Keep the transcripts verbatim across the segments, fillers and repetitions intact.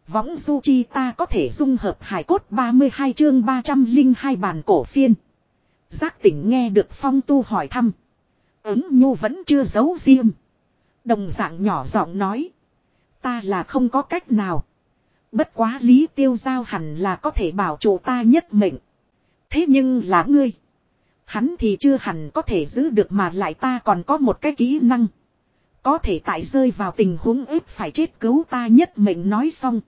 Võng du chi ta có thể dung hợp hải cốt ba mươi hai chương ba trăm linh hai bản cổ phiên. Giác tỉnh nghe được Phong Tu hỏi thăm. Ứng nhu vẫn chưa giấu riêng. Đồng dạng nhỏ giọng nói. Ta là không có cách nào. Bất quá Lý Tiêu Giao hẳn là có thể bảo chủ ta nhất mệnh. Thế nhưng là ngươi. Hắn thì chưa hẳn có thể giữ được mà lại ta còn có một cái kỹ năng. Có thể tại rơi vào tình huống ép phải chết cứu ta nhất mệnh nói xong.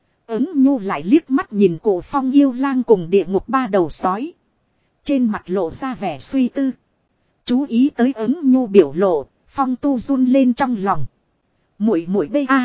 Ứng nhu lại liếc mắt nhìn cổ Phong yêu lang cùng địa ngục ba đầu sói. Trên mặt lộ ra vẻ suy tư. Chú ý tới ứng nhu biểu lộ, Phong Tu run lên trong lòng. Muội muội bê a.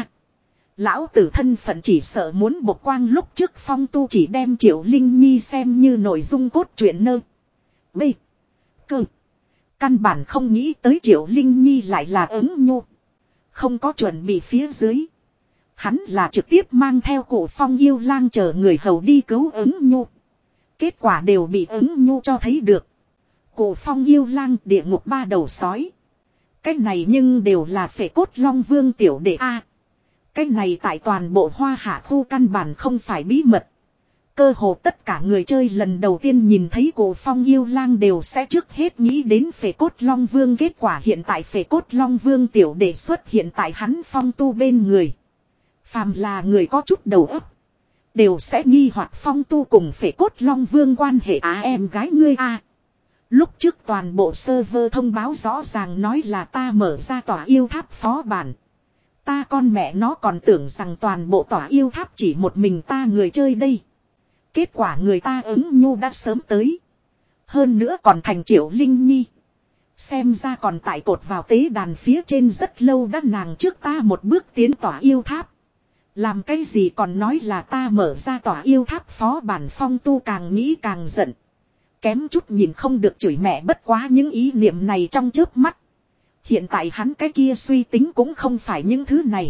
Lão tử thân phận chỉ sợ muốn bộc quang lúc trước Phong Tu chỉ đem Triệu Linh Nhi xem như nội dung cốt truyện nơ. B. Cơ. Căn bản không nghĩ tới Triệu Linh Nhi lại là ứng nhu. Không có chuẩn bị phía dưới. Hắn là trực tiếp mang theo cổ Phong yêu lang chờ người hầu đi cứu ứng nhu. Kết quả đều bị ứng nhu cho thấy được. Cổ Phong yêu lang địa ngục ba đầu sói. Cái này nhưng đều là phệ cốt long vương tiểu đệ A. Cái này tại toàn bộ hoa hạ khu căn bản không phải bí mật. Cơ hồ tất cả người chơi lần đầu tiên nhìn thấy cổ Phong yêu lang đều sẽ trước hết nghĩ đến phệ cốt long vương. Kết quả hiện tại phệ cốt long vương tiểu đệ xuất hiện tại hắn Phong Tu bên người. Phàm là người có chút đầu óc đều sẽ nghi hoặc Phong Tu cùng phệ cốt long vương quan hệ á em gái ngươi a. Lúc trước toàn bộ server thông báo rõ ràng nói là ta mở ra tòa yêu tháp phó bản. Ta con mẹ nó còn tưởng rằng toàn bộ tòa yêu tháp chỉ một mình ta người chơi đây. Kết quả người ta ứng nhu đã sớm tới. Hơn nữa còn thành Triệu Linh Nhi. Xem ra còn tại cột vào tế đàn phía trên rất lâu đã nàng trước ta một bước tiến tòa yêu tháp. Làm cái gì còn nói là ta mở ra tòa yêu tháp phó bản. Phong Tu càng nghĩ càng giận. Kém chút nhìn không được chửi mẹ bất quá những ý niệm này trong chớp mắt. Hiện tại hắn cái kia suy tính cũng không phải những thứ này.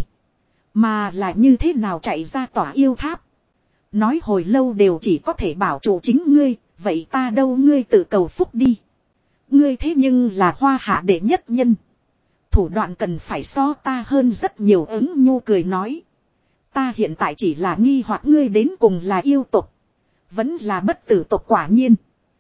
Mà là như thế nào chạy ra tòa yêu tháp. Nói hồi lâu đều chỉ có thể bảo chủ chính ngươi. Vậy ta đâu ngươi tự cầu phúc đi. Ngươi thế nhưng là hoa hạ đệ nhất nhân. Thủ đoạn cần phải so ta hơn rất nhiều. Ứng nhu cười nói. Ta hiện tại chỉ là nghi hoặc ngươi đến cùng là yêu tộc. Vẫn là bất tử tộc quả nhiên.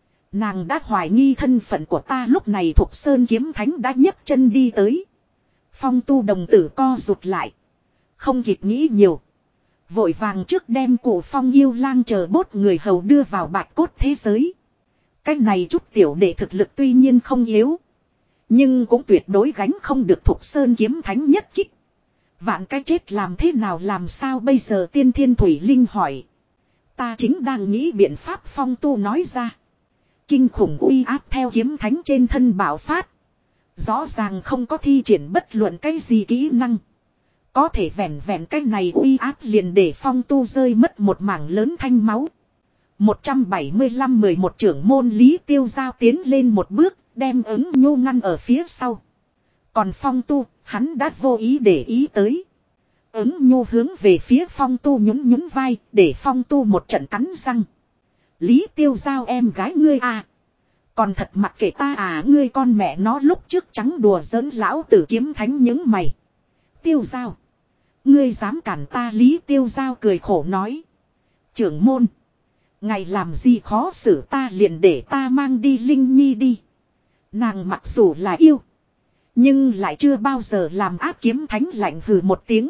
Nàng đã hoài nghi thân phận của ta lúc này Thục Sơn Kiếm Thánh đã nhấc chân đi tới. Phong Tu đồng tử co rụt lại. Không kịp nghĩ nhiều. Vội vàng trước đem cổ Phong yêu lang chờ bốt người hầu đưa vào bạch cốt thế giới. Cách này chút tiểu đệ thực lực tuy nhiên không yếu. Nhưng cũng tuyệt đối gánh không được Thục Sơn Kiếm Thánh nhất kích. Vạn cái chết làm thế nào làm sao bây giờ Tiên Thiên Thủy Linh hỏi. Ta chính đang nghĩ biện pháp. Phong Tu nói ra. Kinh khủng uy áp theo kiếm thánh trên thân bạo phát. Rõ ràng không có thi triển bất luận cái gì kỹ năng. Có thể vẹn vẹn cái này uy áp liền để Phong Tu rơi mất một mảng lớn thanh máu. một trăm bảy mươi lăm mười một trưởng môn Lý Tiêu Giao tiến lên một bước, đem ứng nhu ngăn ở phía sau. Còn Phong Tu, hắn đã vô ý để ý tới. Ứng nhu hướng về phía Phong Tu nhún nhún vai, để Phong Tu một trận cắn răng. Lý Tiêu Giao em gái ngươi à. Còn thật mặc kệ ta à, ngươi con mẹ nó lúc trước trắng đùa giỡn lão tử kiếm thánh những mày. Tiêu Giao. Ngươi dám cản ta. Lý Tiêu Giao cười khổ nói. Trưởng môn. Ngày làm gì khó xử ta liền để ta mang đi Linh Nhi đi. Nàng mặc dù là yêu. Nhưng lại chưa bao giờ làm ác. Kiếm thánh lạnh hừ một tiếng.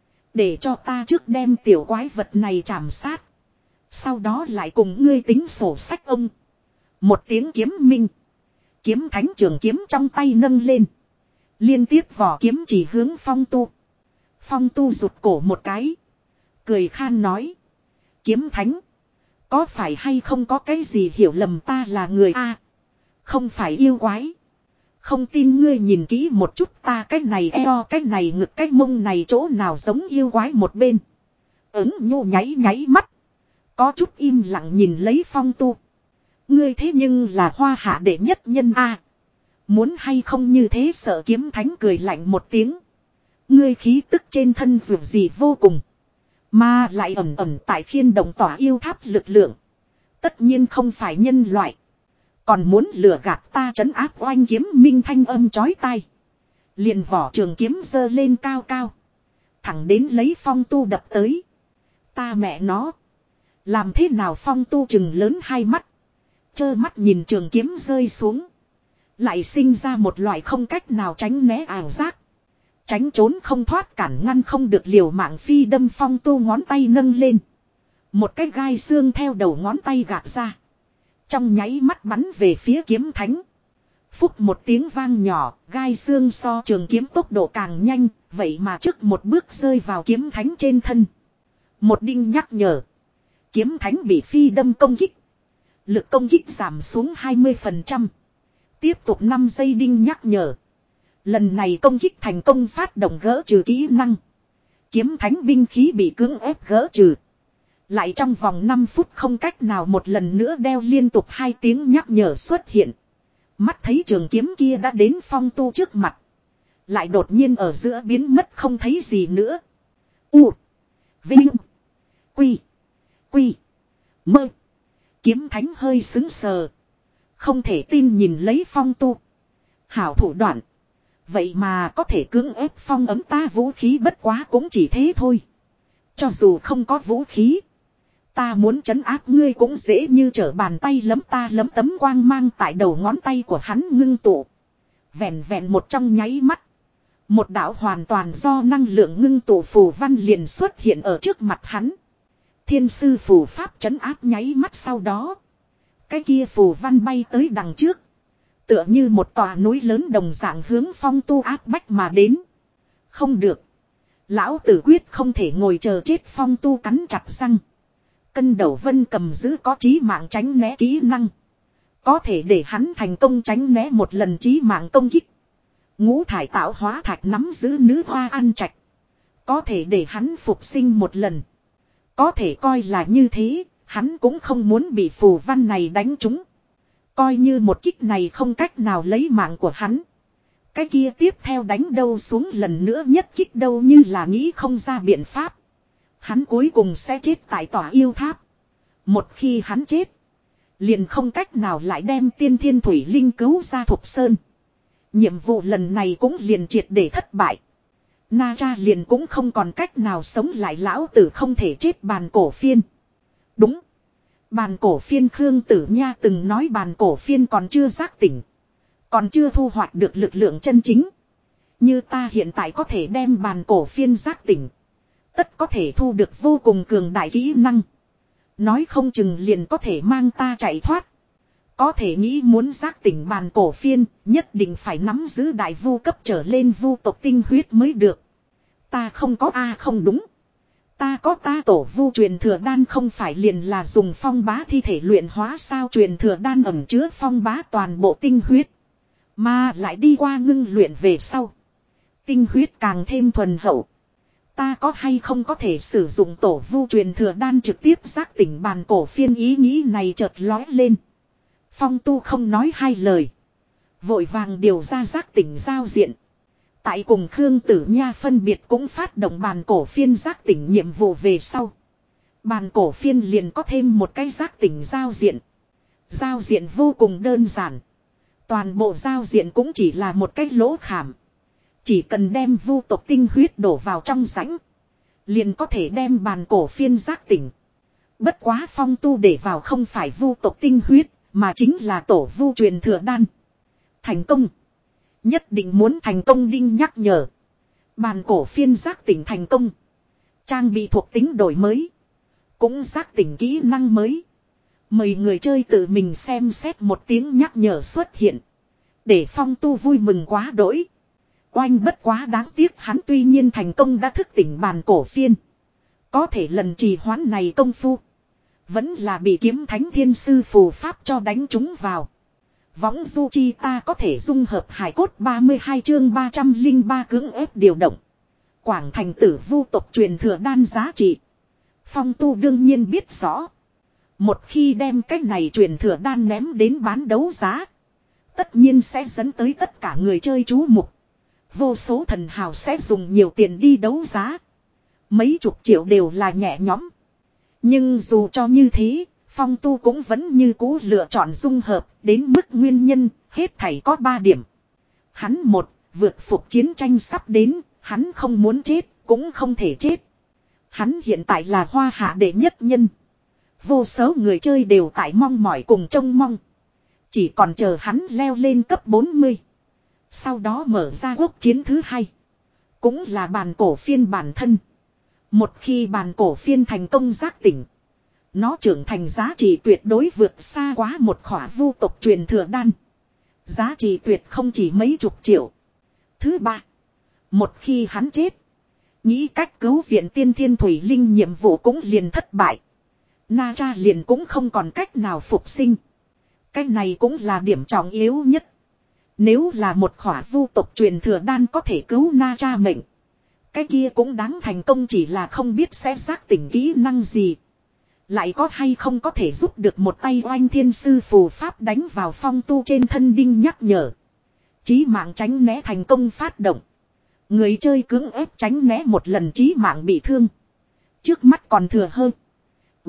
Để cho ta trước đem tiểu quái vật này chảm sát. Sau đó lại cùng ngươi tính sổ sách ông. Một tiếng kiếm minh. Kiếm thánh trường kiếm trong tay nâng lên. Liên tiếp vỏ kiếm chỉ hướng Phong Tu. Phong Tu rụt cổ một cái. Cười khan nói. Kiếm thánh. Có phải hay không có cái gì hiểu lầm ta là người A. Không phải yêu quái. Không tin ngươi nhìn kỹ một chút ta cái này eo cái này ngực cái mông này chỗ nào giống yêu quái một bên. Ứng nhu nháy nháy mắt. Có chút im lặng nhìn lấy Phong Tu. Ngươi thế nhưng là hoa hạ đệ nhất nhân A. Muốn hay không như thế sợ. Kiếm thánh cười lạnh một tiếng. Ngươi khí tức trên thân dù gì vô cùng. Mà lại ẩm ẩm tại khiên động tỏa yêu tháp lực lượng. Tất nhiên không phải nhân loại. Còn muốn lừa gạt ta trấn áp oanh kiếm minh thanh âm chói tai. Liền vỏ trường kiếm giơ lên cao cao. Thẳng đến lấy Phong Tu đập tới. Ta mẹ nó. Làm thế nào Phong Tu chừng lớn hai mắt. Trơ mắt nhìn trường kiếm rơi xuống. Lại sinh ra một loại không cách nào tránh né ảo giác. Tránh trốn không thoát cản ngăn không được liều mạng phi đâm Phong Tu ngón tay nâng lên. Một cái gai xương theo đầu ngón tay gạt ra. Trong nháy mắt bắn về phía kiếm thánh. Phúc một tiếng vang nhỏ, gai xương so trường kiếm tốc độ càng nhanh, vậy mà trước một bước rơi vào kiếm thánh trên thân. Một đinh nhắc nhở. Kiếm thánh bị phi đâm công kích. Lực công kích giảm xuống hai mươi phần trăm. Tiếp tục năm giây đinh nhắc nhở. Lần này công kích thành công phát động gỡ trừ kỹ năng. Kiếm thánh binh khí bị cưỡng ép gỡ trừ. Lại trong vòng năm phút không cách nào một lần nữa đeo liên tục hai tiếng nhắc nhở xuất hiện. Mắt thấy trường kiếm kia đã đến Phong Tu trước mặt. Lại đột nhiên ở giữa biến mất không thấy gì nữa. U. Vinh. Quy. Quy. Mơ. Kiếm thánh hơi xứng sờ. Không thể tin nhìn lấy Phong Tu. Hảo thủ đoạn. Vậy mà có thể cưỡng ép phong ấm ta vũ khí bất quá cũng chỉ thế thôi. Cho dù không có vũ khí. Ta muốn trấn áp ngươi cũng dễ như trở bàn tay lấm ta lấm tấm quang mang tại đầu ngón tay của hắn ngưng tụ. Vẹn vẹn một trong nháy mắt. Một đạo hoàn toàn do năng lượng ngưng tụ phù văn liền xuất hiện ở trước mặt hắn. Thiên sư phù pháp trấn áp nháy mắt sau đó. Cái kia phù văn bay tới đằng trước. Tựa như một tòa núi lớn đồng dạng hướng Phong Tu áp bách mà đến. Không được. Lão tử quyết không thể ngồi chờ chết. Phong Tu cắn chặt răng. Cân đầu vân cầm giữ có chí mạng tránh né kỹ năng. Có thể để hắn thành công tránh né một lần chí mạng công kích. Ngũ thải tạo hóa thạch nắm giữ nữ hoa ăn trạch. Có thể để hắn phục sinh một lần. Có thể coi là như thế, hắn cũng không muốn bị phù văn này đánh trúng. Coi như một kích này không cách nào lấy mạng của hắn. Cái kia tiếp theo đánh đâu xuống lần nữa nhất kích đâu như là nghĩ không ra biện pháp. Hắn cuối cùng sẽ chết tại tòa yêu tháp. Một khi hắn chết. Liền không cách nào lại đem tiên thiên thủy linh cứu ra Thục Sơn. Nhiệm vụ lần này cũng liền triệt để thất bại. Na Cha liền cũng không còn cách nào sống lại lão tử không thể chết bàn cổ phiên. Đúng. Bàn cổ phiên Khương Tử Nha từng nói bàn cổ phiên còn chưa giác tỉnh. Còn chưa thu hoạch được lực lượng chân chính. Như ta hiện tại có thể đem bàn cổ phiên giác tỉnh. Tất có thể thu được vô cùng cường đại kỹ năng. Nói không chừng liền có thể mang ta chạy thoát. Có thể nghĩ muốn giác tỉnh bàn cổ phiên, nhất định phải nắm giữ đại vu cấp trở lên vu tộc tinh huyết mới được. Ta không có a không đúng. Ta có ta tổ vu truyền thừa đan không phải liền là dùng phong bá thi thể luyện hóa sao truyền thừa đan ẩn chứa phong bá toàn bộ tinh huyết. Mà lại đi qua ngưng luyện về sau. Tinh huyết càng thêm thuần hậu. Ta có hay không có thể sử dụng tổ vu truyền thừa đan trực tiếp giác tỉnh bàn cổ phiên ý nghĩ này chợt lói lên. Phong Tu không nói hai lời. Vội vàng điều ra giác tỉnh giao diện. Tại cùng Khương Tử Nha phân biệt cũng phát động bàn cổ phiên giác tỉnh nhiệm vụ về sau. Bàn cổ phiên liền có thêm một cái giác tỉnh giao diện. Giao diện vô cùng đơn giản. Toàn bộ giao diện cũng chỉ là một cái lỗ khảm. Chỉ cần đem vu tộc tinh huyết đổ vào trong rãnh. Liền có thể đem bàn cổ phiên giác tỉnh. Bất quá Phong Tu để vào không phải vu tộc tinh huyết. Mà chính là tổ vu truyền thừa đan. Thành công. Nhất định muốn thành công đinh nhắc nhở. Bàn cổ phiên giác tỉnh thành công. Trang bị thuộc tính đổi mới. Cũng giác tỉnh kỹ năng mới. Mời người chơi tự mình xem xét một tiếng nhắc nhở xuất hiện. Để Phong Tu vui mừng quá đỗi. Oanh bất quá đáng tiếc hắn tuy nhiên thành công đã thức tỉnh bàn cổ phiên. Có thể lần trì hoãn này công phu. Vẫn là bị kiếm thánh thiên sư phù pháp cho đánh trúng vào. Võng du chi ta có thể dung hợp hải cốt ba mươi hai chương ba trăm lẻ ba cưỡng ép điều động. Quảng thành tử vu tộc truyền thừa đan giá trị. Phong Tu đương nhiên biết rõ. Một khi đem cái này truyền thừa đan ném đến bán đấu giá. Tất nhiên sẽ dẫn tới tất cả người chơi chú mục. Vô số thần hào sẽ dùng nhiều tiền đi đấu giá. Mấy chục triệu đều là nhẹ nhõm. Nhưng dù cho như thế, Phong Tu cũng vẫn như cũ lựa chọn dung hợp, đến mức nguyên nhân, hết thảy có ba điểm. Hắn một, vượt phục chiến tranh sắp đến, hắn không muốn chết, cũng không thể chết. Hắn hiện tại là hoa hạ đệ nhất nhân. Vô số người chơi đều tại mong mỏi cùng trông mong. Chỉ còn chờ hắn leo lên cấp bốn mươi. Sau đó mở ra quốc chiến thứ hai. Cũng là bàn cổ phiên bản thân. Một khi bàn cổ phiên thành công giác tỉnh. Nó trưởng thành giá trị tuyệt đối vượt xa quá một khỏa vu tộc truyền thừa đan. Giá trị tuyệt không chỉ mấy chục triệu. Thứ ba. Một khi hắn chết. Nghĩ cách cứu viện tiên thiên thủy linh nhiệm vụ cũng liền thất bại. Na Cha liền cũng không còn cách nào phục sinh. Cái này cũng là điểm trọng yếu nhất. Nếu là một khỏa vu tộc truyền thừa đan có thể cứu Na Cha mệnh. Cái kia cũng đáng thành công, chỉ là không biết sẽ giác tỉnh kỹ năng gì. Lại có hay không có thể giúp được một tay oanh thiên sư phù pháp đánh vào Phong Tu trên thân đinh nhắc nhở. Chí mạng tránh né thành công phát động. Người chơi cưỡng ép tránh né một lần chí mạng bị thương. Trước mắt còn thừa hơn. B.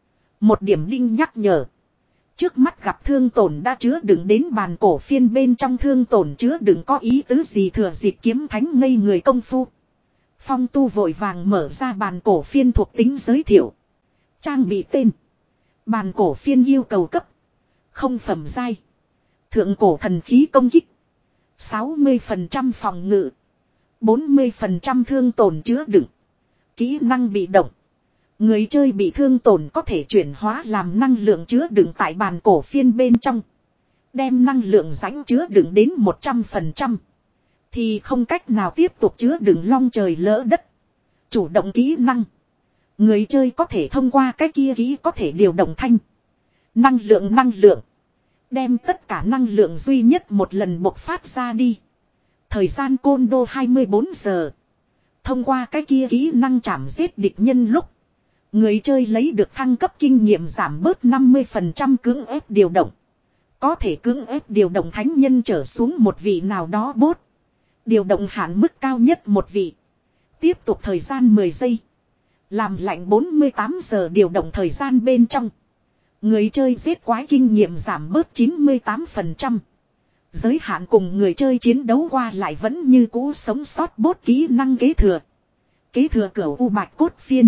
Một điểm đinh nhắc nhở. Trước mắt gặp thương tổn đã chứa đựng đến bàn cổ phiên bên trong, thương tổn chứa đựng có ý tứ gì thừa dịp kiếm thánh ngây người công phu. Phong Tu vội vàng mở ra bàn cổ phiên thuộc tính giới thiệu. Trang bị tên. Bàn cổ phiên yêu cầu cấp. Không phẩm giai. Thượng cổ thần khí công kích. sáu mươi phần trăm phòng ngự. bốn mươi phần trăm thương tổn chứa đựng. Kỹ năng bị động. Người chơi bị thương tổn có thể chuyển hóa làm năng lượng chứa đựng tại bàn cổ phiên bên trong. Đem năng lượng rãnh chứa đựng đến một trăm phần trăm. Thì không cách nào tiếp tục chứa đựng long trời lỡ đất. Chủ động kỹ năng. Người chơi có thể thông qua cái kia kỹ có thể điều động thanh. Năng lượng năng lượng. Đem tất cả năng lượng duy nhất một lần bộc phát ra đi. Thời gian côn đô hai mươi bốn giờ. Thông qua cái kia kỹ năng chảm giết địch nhân lúc. Người chơi lấy được thăng cấp kinh nghiệm giảm bớt năm mươi phần trăm cưỡng ép điều động. Có thể cưỡng ép điều động thánh nhân trở xuống một vị nào đó bốt. Điều động hạn mức cao nhất một vị. Tiếp tục thời gian mười giây. Làm lạnh bốn mươi tám giờ điều động thời gian bên trong. Người chơi giết quái kinh nghiệm giảm bớt chín mươi tám phần trăm. Giới hạn cùng người chơi chiến đấu qua lại vẫn như cũ sống sót bốt kỹ năng kế thừa. Kế thừa cửu u bạch cốt phiên.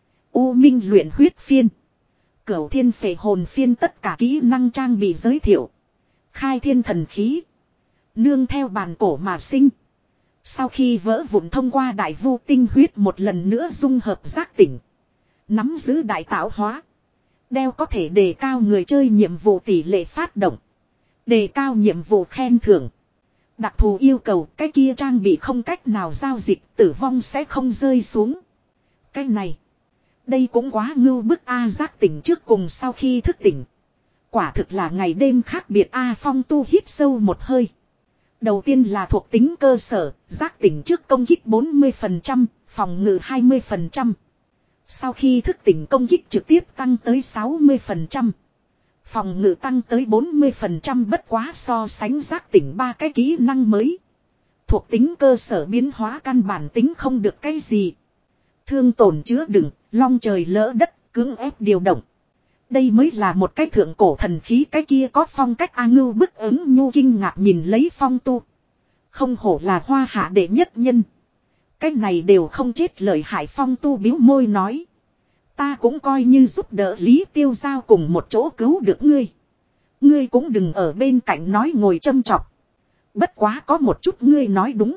U minh luyện huyết phiên. Cửu thiên phệ hồn phiên, tất cả kỹ năng trang bị giới thiệu. Khai thiên thần khí. Nương theo bàn cổ mà sinh. Sau khi vỡ vụn thông qua đại vu tinh huyết một lần nữa dung hợp giác tỉnh. Nắm giữ đại tạo hóa. Đeo có thể đề cao người chơi nhiệm vụ tỷ lệ phát động. Đề cao nhiệm vụ khen thưởng. Đặc thù yêu cầu cái kia trang bị không cách nào giao dịch, tử vong sẽ không rơi xuống. Cái này. Đây cũng quá ngưu bức a, giác tỉnh trước cùng sau khi thức tỉnh. Quả thực là ngày đêm khác biệt a. Phong Tu hít sâu một hơi. Đầu tiên là thuộc tính cơ sở, giác tỉnh trước công kích bốn mươi phần trăm, phòng ngự hai mươi phần trăm. Sau khi thức tỉnh công kích trực tiếp tăng tới sáu mươi phần trăm. Phòng ngự tăng tới bốn mươi phần trăm, bất quá so sánh giác tỉnh ba cái kỹ năng mới. Thuộc tính cơ sở biến hóa căn bản tính không được cái gì. Thương tổn chứa đựng, long trời lỡ đất, cưỡng ép điều động. Đây mới là một cái thượng cổ thần khí, cái kia có phong cách a ngưu bức ứng nhu kinh ngạc nhìn lấy Phong Tu. Không hổ là hoa hạ đệ nhất nhân. Cái này đều không chết lợi hại. Phong Tu biếu môi nói. Ta cũng coi như giúp đỡ Lý Tiêu Giao cùng một chỗ cứu được ngươi. Ngươi cũng đừng ở bên cạnh nói ngồi châm chọc. Bất quá có một chút ngươi nói đúng.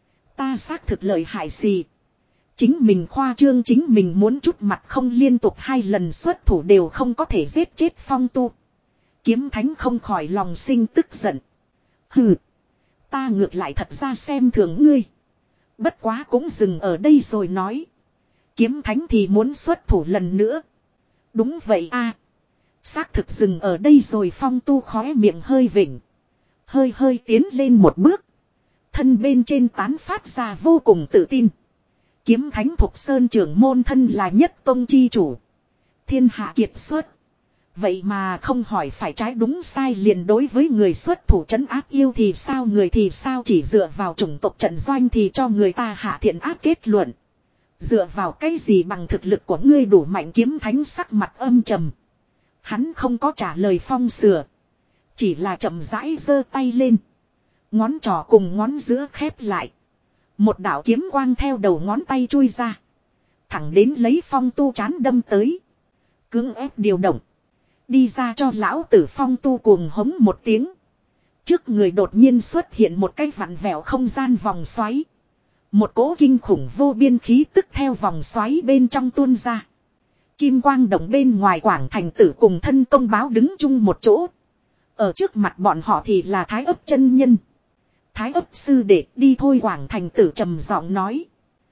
Ta xác thực lợi hại gì. Chính mình khoa trương, chính mình muốn chút mặt không liên tục hai lần xuất thủ đều không có thể giết chết Phong Tu. Kiếm Thánh không khỏi lòng sinh tức giận. Hừ. Ta ngược lại thật ra xem thường ngươi. Bất quá cũng dừng ở đây rồi nói. Kiếm Thánh thì muốn xuất thủ lần nữa. Đúng vậy a. Xác thực dừng ở đây rồi. Phong Tu khóe miệng hơi vỉnh. Hơi hơi tiến lên một bước. Thân bên trên tán phát ra vô cùng tự tin. Kiếm Thánh Thục Sơn trưởng môn thân là nhất tông chi chủ. Thiên hạ kiệt xuất. Vậy mà không hỏi phải trái đúng sai liền đối với người xuất thủ trấn áp yêu thì sao, người thì sao, chỉ dựa vào chủng tộc trận doanh thì cho người ta hạ thiện áp kết luận. Dựa vào cái gì bằng thực lực của ngươi đủ mạnh? Kiếm Thánh sắc mặt âm trầm. Hắn không có trả lời Phong Sửa. Chỉ là chậm rãi giơ tay lên. Ngón trỏ cùng ngón giữa khép lại. Một đạo kiếm quang theo đầu ngón tay chui ra. Thẳng đến lấy Phong Tu chán đâm tới. Cưỡng ép điều động. Đi ra cho lão tử Phong Tu cuồng hống một tiếng. Trước người đột nhiên xuất hiện một cái vặn vẹo không gian vòng xoáy. Một cỗ kinh khủng vô biên khí tức theo vòng xoáy bên trong tuôn ra. Kim quang động bên ngoài Quảng Thành Tử cùng thân công báo đứng chung một chỗ. Ở trước mặt bọn họ thì là Thái Ấp chân nhân. Thái Ấp sư đệ đi thôi, Quảng Thành Tử trầm giọng nói.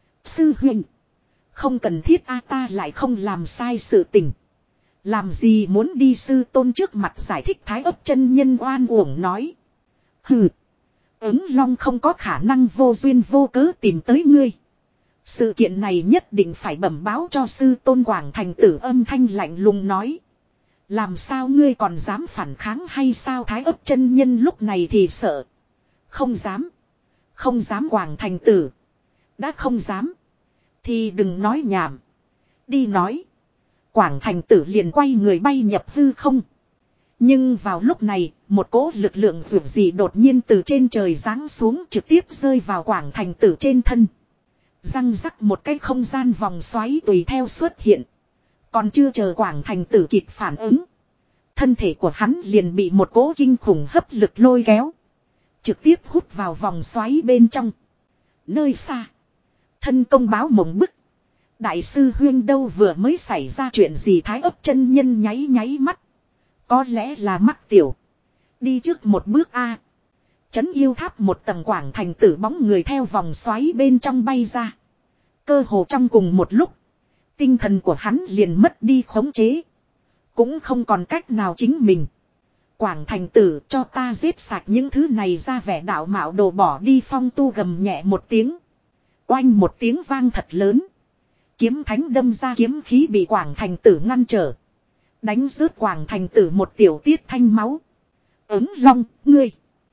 Sư huynh, không cần thiết a, ta lại không làm sai sự tình. Làm gì muốn đi sư tôn trước mặt giải thích, Thái Ấp chân nhân oan uổng nói. Hừ, ứng long không có khả năng vô duyên vô cớ tìm tới ngươi. Sự kiện này nhất định phải bẩm báo cho sư tôn. Quảng Thành Tử âm thanh lạnh lùng nói. Làm sao ngươi còn dám phản kháng hay sao? Thái Ấp chân nhân lúc này thì sợ. Không dám. Không dám. Quảng Thành Tử. Đã không dám. Thì đừng nói nhảm. Đi nói. Quảng Thành Tử liền quay người bay nhập hư không. Nhưng vào lúc này, một cỗ lực lượng dường gì đột nhiên từ trên trời giáng xuống, trực tiếp rơi vào Quảng Thành Tử trên thân. Răng rắc một cái không gian vòng xoáy tùy theo xuất hiện. Còn chưa chờ Quảng Thành Tử kịp phản ứng. Thân thể của hắn liền bị một cỗ kinh khủng hấp lực lôi kéo. Trực tiếp hút vào vòng xoáy bên trong. Nơi xa. Thân công báo mộng bức. Đại sư huyên đâu, vừa mới xảy ra chuyện gì? Thái Ấp chân nhân nháy nháy mắt. Có lẽ là mắc tiểu. Đi trước một bước a. Trấn yêu tháp một tầng Quảng Thành Tử bóng người theo vòng xoáy bên trong bay ra. Cơ hồ trong cùng một lúc. Tinh thần của hắn liền mất đi khống chế. Cũng không còn cách nào chính mình. Quảng Thành Tử, cho ta giết sạch những thứ này ra vẻ đạo mạo đồ bỏ đi. Phong Tu gầm nhẹ một tiếng. Oanh một tiếng vang thật lớn. Kiếm thánh đâm ra kiếm khí bị Quảng Thành Tử ngăn trở. Đánh rớt Quảng Thành Tử một tiểu tiết thanh máu. Ứng long, ngươi.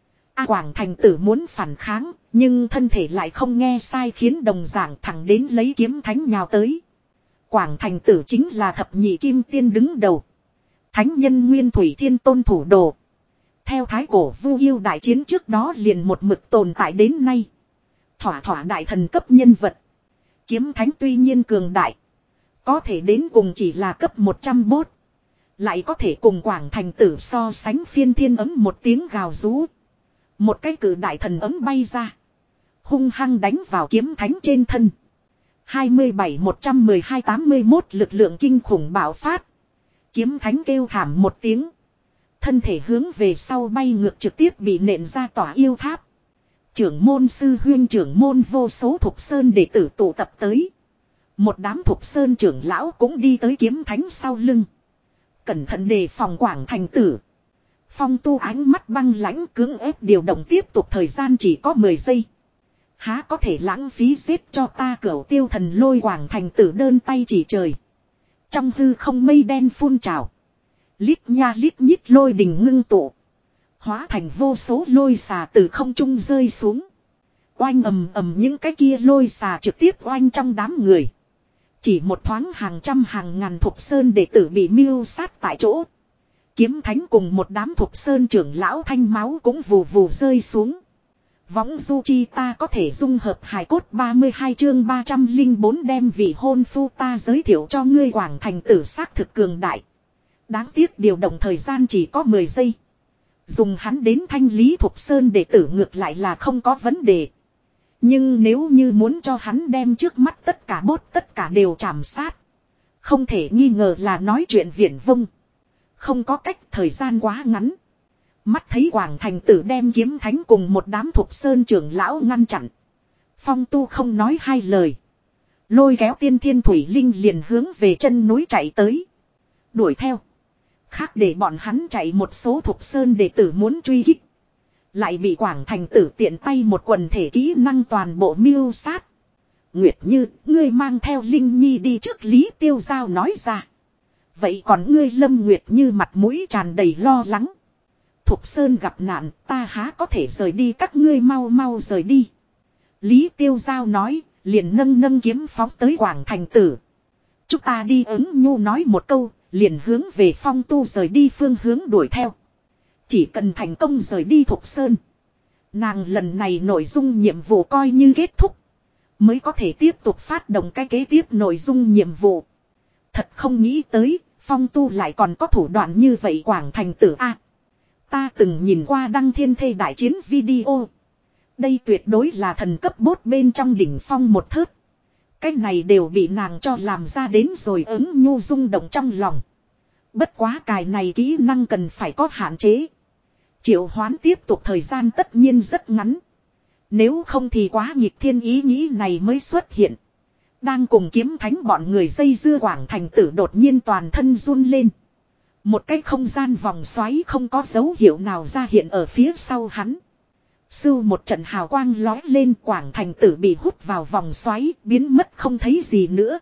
A Quảng Thành Tử muốn phản kháng, nhưng thân thể lại không nghe sai, khiến đồng dạng thẳng đến lấy kiếm thánh nhào tới. Quảng Thành Tử chính là thập nhị kim tiên đứng đầu. Thánh nhân Nguyên Thủy Thiên Tôn thủ đồ. Theo thái cổ Vu Yêu đại chiến trước đó liền một mực tồn tại đến nay. Thỏa thỏa đại thần cấp nhân vật. Kiếm thánh tuy nhiên cường đại. Có thể đến cùng chỉ là cấp một trăm bốt. Lại có thể cùng Quảng Thành Tử so sánh. Phiên thiên ấm một tiếng gào rú. Một cái cử đại thần ấm bay ra. Hung hăng đánh vào kiếm thánh trên thân. hai mươi bảy một trăm mười hai tám mươi mốt lực lượng kinh khủng bạo phát. Kiếm thánh kêu thảm một tiếng. Thân thể hướng về sau bay ngược, trực tiếp bị nện ra tỏa yêu tháp. Trưởng môn sư huyên, trưởng môn vô số Thục Sơn đệ tử tụ tập tới. Một đám Thục Sơn trưởng lão cũng đi tới kiếm thánh sau lưng. Cẩn thận đề phòng Quảng Thành Tử. Phong Tu ánh mắt băng lãnh, cưỡng ép điều động tiếp tục, thời gian chỉ có mười giây. Há có thể lãng phí, xếp cho ta Cửu Tiêu Thần Lôi. Quảng Thành Tử đơn tay chỉ trời. Trong hư không mây đen phun trào. Lít nha lít nhít lôi đình ngưng tụ. Hóa thành vô số lôi xà từ không trung rơi xuống. Oanh ầm ầm, những cái kia lôi xà trực tiếp oanh trong đám người. Chỉ một thoáng hàng trăm hàng ngàn Thục Sơn đệ tử bị miêu sát tại chỗ. Kiếm thánh cùng một đám Thục Sơn trưởng lão thanh máu cũng vù vù rơi xuống. Võng du chi ta có thể dung hợp hài cốt. Ba mươi hai chương ba trăm linh bốn đem vị hôn phu ta giới thiệu cho ngươi. Quảng Thành Tử xác thực cường đại. Đáng tiếc điều động thời gian chỉ có mười giây. Dùng hắn đến thanh lý Thục Sơn đệ tử ngược lại là không có vấn đề. Nhưng nếu như muốn cho hắn đem trước mắt tất cả bốt tất cả đều chảm sát. Không thể nghi ngờ là nói chuyện viển vông. Không có cách, thời gian quá ngắn. Mắt thấy Quảng Thành Tử đem kiếm thánh cùng một đám Thục Sơn trưởng lão ngăn chặn. Phong Tu không nói hai lời. Lôi kéo Tiên Thiên Thủy Linh liền hướng về chân núi chạy tới. Đuổi theo. Khác để bọn hắn chạy một số Thục Sơn đệ tử muốn truy kích. Lại bị Quảng Thành Tử tiện tay một quần thể kỹ năng toàn bộ miêu sát. Nguyệt Như, ngươi mang theo Linh Nhi đi trước, Lý Tiêu Giao nói ra. Vậy còn ngươi Lâm Nguyệt Như mặt mũi tràn đầy lo lắng. Thục Sơn gặp nạn, ta há có thể rời đi, các ngươi mau mau rời đi. Lý Tiêu Giao nói, liền nâng nâng kiếm phóng tới Quảng Thành Tử. Chúng ta đi. Ứng Nhu nói một câu, liền hướng về Phong Tu rời đi phương hướng đuổi theo. Chỉ cần thành công rời đi Thục Sơn, nàng lần này nội dung nhiệm vụ coi như kết thúc. mới có thể tiếp tục phát động cái kế tiếp nội dung nhiệm vụ. Thật không nghĩ tới, Phong Tu lại còn có thủ đoạn như vậy Quảng Thành Tử A. Ta từng nhìn qua Đăng Thiên Thê đại chiến video. Đây tuyệt đối là thần cấp bốt bên trong đỉnh phong một thớt. Cái này đều bị nàng cho làm ra đến rồi ứng nhu rung động trong lòng. Bất quá cài này kỹ năng cần phải có hạn chế. Triệu hoán tiếp tục thời gian tất nhiên rất ngắn. Nếu không thì quá nghịch thiên ý nghĩ này mới xuất hiện. Đang cùng kiếm thánh bọn người dây dưa Quảng Thành Tử đột nhiên toàn thân run lên. Một cái không gian vòng xoáy không có dấu hiệu nào ra hiện ở phía sau hắn. Sưu một trận hào quang lói lên Quảng Thành Tử bị hút vào vòng xoáy biến mất không thấy gì nữa.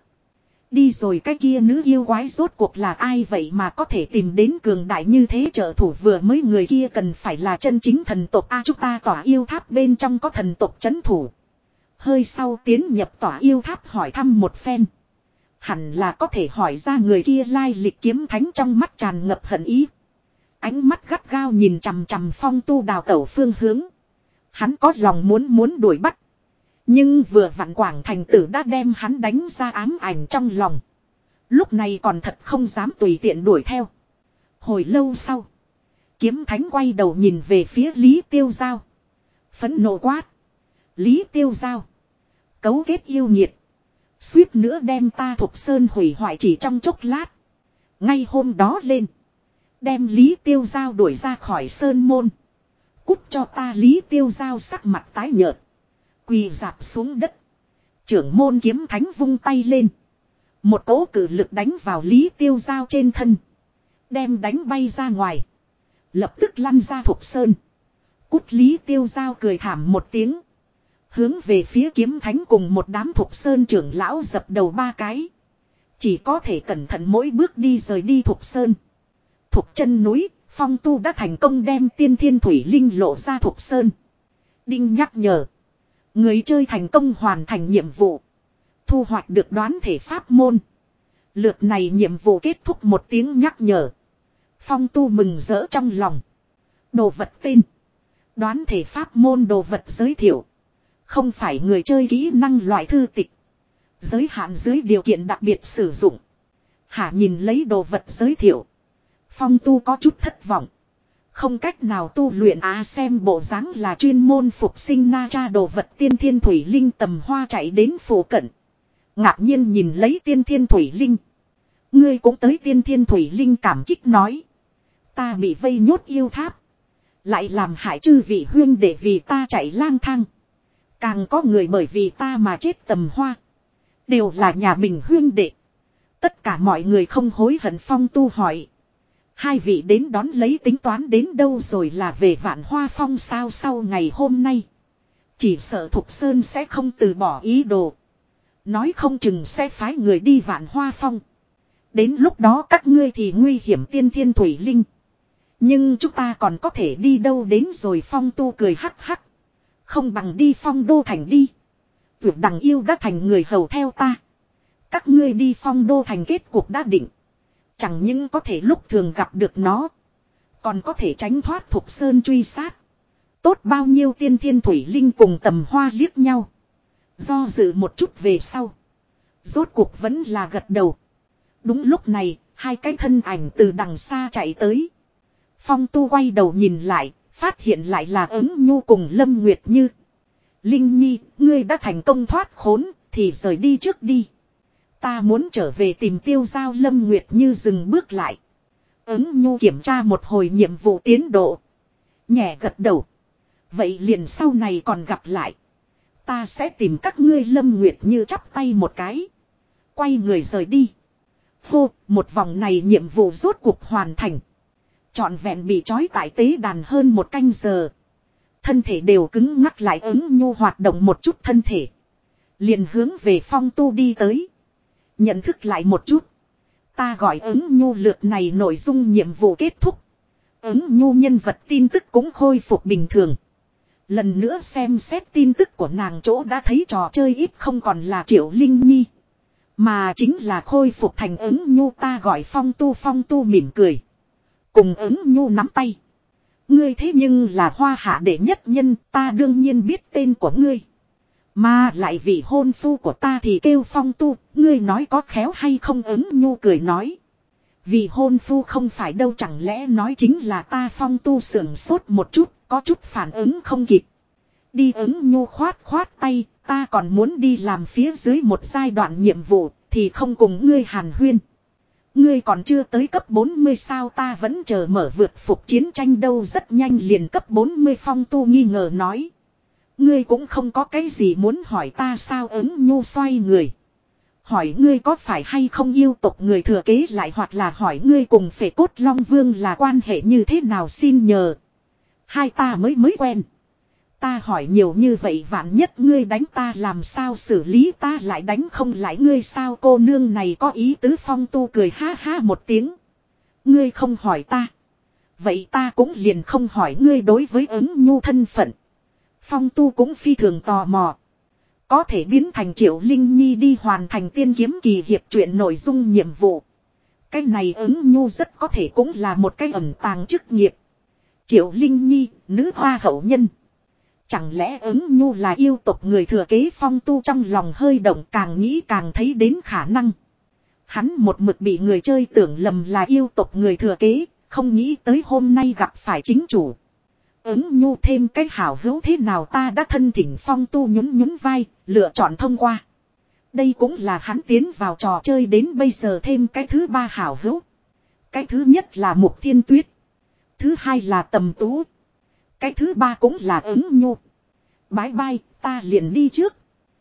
Đi rồi cái kia nữ yêu quái rốt cuộc là ai vậy mà có thể tìm đến cường đại như thế trợ thủ vừa mới người kia cần phải là chân chính thần tộc A chúng ta tỏa yêu tháp bên trong có thần tộc chấn thủ. Hơi sau tiến nhập tỏa yêu tháp hỏi thăm một phen. Hẳn là có thể hỏi ra người kia lai lịch kiếm thánh trong mắt tràn ngập hận ý. Ánh mắt gắt gao nhìn chằm chằm Phong Tu đào tẩu phương hướng. Hắn có lòng muốn muốn đuổi bắt. Nhưng vừa vặn Quảng Thành Tử đã đem hắn đánh ra ám ảnh trong lòng. Lúc này còn thật không dám tùy tiện đuổi theo. Hồi lâu sau. Kiếm thánh quay đầu nhìn về phía Lý Tiêu Giao. Phẫn nộ quát. Lý Tiêu Giao. Cấu kết yêu nghiệt. Suýt nữa đem ta Thục Sơn hủy hoại chỉ trong chốc lát. Ngay hôm đó lên. Đem Lý Tiêu Giao đuổi ra khỏi Sơn Môn. Cút cho ta Lý Tiêu Giao sắc mặt tái nhợt. Quỳ dạp xuống đất. Trưởng môn kiếm thánh vung tay lên. Một cỗ cử lực đánh vào Lý Tiêu Giao trên thân. Đem đánh bay ra ngoài. Lập tức lăn ra Thục Sơn. Cút Lý Tiêu Giao cười thảm một tiếng. Hướng về phía kiếm thánh cùng một đám Thục Sơn trưởng lão dập đầu ba cái. Chỉ có thể cẩn thận mỗi bước đi rời đi Thục Sơn. Thục chân núi, Phong Tu đã thành công đem tiên thiên thủy linh lộ ra Thục Sơn. Đinh nhắc nhở. Người chơi thành công hoàn thành nhiệm vụ. Thu hoạch được đoán thể pháp môn. Lượt này nhiệm vụ kết thúc một tiếng nhắc nhở. Phong Tu mừng rỡ trong lòng. Đồ vật tên. Đoán thể pháp môn đồ vật giới thiệu. Không phải người chơi kỹ năng loại thư tịch. Giới hạn dưới điều kiện đặc biệt sử dụng. Hả nhìn lấy đồ vật giới thiệu. Phong Tu có chút thất vọng. Không cách nào tu luyện á à xem bộ dáng là chuyên môn phục sinh na cha đồ vật tiên thiên thủy linh tầm hoa chạy đến phủ cận. Ngạc nhiên nhìn lấy tiên thiên thủy linh. Ngươi cũng tới tiên thiên thủy linh cảm kích nói. Ta bị vây nhốt yêu tháp. Lại làm hại chư vị huyên để vì ta chạy lang thang. Càng có người bởi vì ta mà chết tầm hoa. Đều là nhà mình huyên đệ. Tất cả mọi người không hối hận. Phong Tu hỏi. Hai vị đến đón lấy tính toán đến đâu rồi là về Vạn Hoa Phong sao sau ngày hôm nay. Chỉ sợ Thục Sơn sẽ không từ bỏ ý đồ. Nói không chừng sẽ phái người đi Vạn Hoa Phong. Đến lúc đó các ngươi thì nguy hiểm tiên thiên thủy linh. Nhưng chúng ta còn có thể đi đâu đến rồi. Phong Tu cười hắc hắc. Không bằng đi Phong Đô Thành đi. Vượt đằng yêu đã thành người hầu theo ta. Các ngươi đi Phong Đô Thành kết cuộc đã định. Chẳng những có thể lúc thường gặp được nó. Còn có thể tránh thoát Thục Sơn truy sát. Tốt bao nhiêu tiên thiên thủy linh cùng tầm hoa liếc nhau. Do dự một chút về sau. Rốt cuộc vẫn là gật đầu. Đúng lúc này, hai cái thân ảnh từ đằng xa chạy tới. Phong Tu quay đầu nhìn lại, phát hiện lại là Ứng Nhu cùng Lâm Nguyệt Như. Linh Nhi, ngươi đã thành công thoát khốn, thì rời đi trước đi. Ta muốn trở về tìm Tiêu Giao. Lâm Nguyệt Như dừng bước lại. Ứng Nhu kiểm tra một hồi nhiệm vụ tiến độ. Nhẹ gật đầu. Vậy liền sau này còn gặp lại. Ta sẽ tìm các ngươi. Lâm Nguyệt Như chắp tay một cái. Quay người rời đi. Hô, một vòng này nhiệm vụ rốt cuộc hoàn thành. Trọn vẹn bị trói tại tế đàn hơn một canh giờ. Thân thể đều cứng ngắc lại. Ứng Nhu hoạt động một chút thân thể. Liền hướng về Phong Tu đi tới. Nhận thức lại một chút. Ta gọi Ứng Nhu lượt này nội dung nhiệm vụ kết thúc. Ứng Nhu nhân vật tin tức cũng khôi phục bình thường. Lần nữa xem xét tin tức của nàng chỗ đã thấy trò chơi ít không còn là Triệu Linh Nhi. Mà chính là khôi phục thành Ứng Nhu. Ta gọi Phong Tu. Phong Tu mỉm cười. Cùng Ứng Nhu nắm tay. Ngươi thế nhưng là hoa hạ đệ nhất nhân. Ta đương nhiên biết tên của ngươi. Mà lại vị hôn phu của ta thì kêu Phong Tu, ngươi nói có khéo hay không? Ứng nhu cười nói. Vị hôn phu không phải đâu, chẳng lẽ nói chính là ta? Phong Tu sưởng sốt một chút, có chút phản ứng không kịp. Đi, ứng nhu khoát khoát tay, ta còn muốn đi làm phía dưới một giai đoạn nhiệm vụ, thì không cùng ngươi hàn huyên. Ngươi còn chưa tới cấp bốn mươi sao? Ta vẫn chờ mở vượt phục chiến tranh đâu, rất nhanh liền cấp bốn mươi. Phong Tu nghi ngờ nói. Ngươi cũng không có cái gì muốn hỏi ta sao? Ứng nhu xoay người. Hỏi ngươi có phải hay không yêu tộc người thừa kế lại, hoặc là hỏi ngươi cùng Phệ Cốt Long Vương là quan hệ như thế nào? Xin nhờ. Hai ta mới mới quen. Ta hỏi nhiều như vậy, vạn nhất ngươi đánh ta làm sao xử lý? Ta lại đánh không lại ngươi sao? Cô nương này có ý tứ. Phong Tu cười ha ha một tiếng. Ngươi không hỏi ta, vậy ta cũng liền không hỏi ngươi. Đối với ứng nhu thân phận, Phong Tu cũng phi thường tò mò. Có thể biến thành Triệu Linh Nhi đi hoàn thành tiên kiếm kỳ hiệp truyện nội dung nhiệm vụ. Cái này ứng nhu rất có thể cũng là một cái ẩn tàng chức nghiệp. Triệu Linh Nhi, nữ hoa hậu nhân. Chẳng lẽ ứng nhu là yêu tộc người thừa kế? Phong Tu trong lòng hơi động, càng nghĩ càng thấy đến khả năng. Hắn một mực bị người chơi tưởng lầm là yêu tộc người thừa kế, không nghĩ tới hôm nay gặp phải chính chủ. Ứng nhu thêm cái hảo hữu thế nào? Ta đã thân thỉnh. Phong Tu nhún nhún vai, lựa chọn thông qua. Đây cũng là hắn tiến vào trò chơi đến bây giờ thêm cái thứ ba hảo hữu. Cái thứ nhất là Mục Thiên Tuyết, thứ hai là Tầm Tú, cái thứ ba cũng là ứng nhu. Bái bai, ta liền đi trước.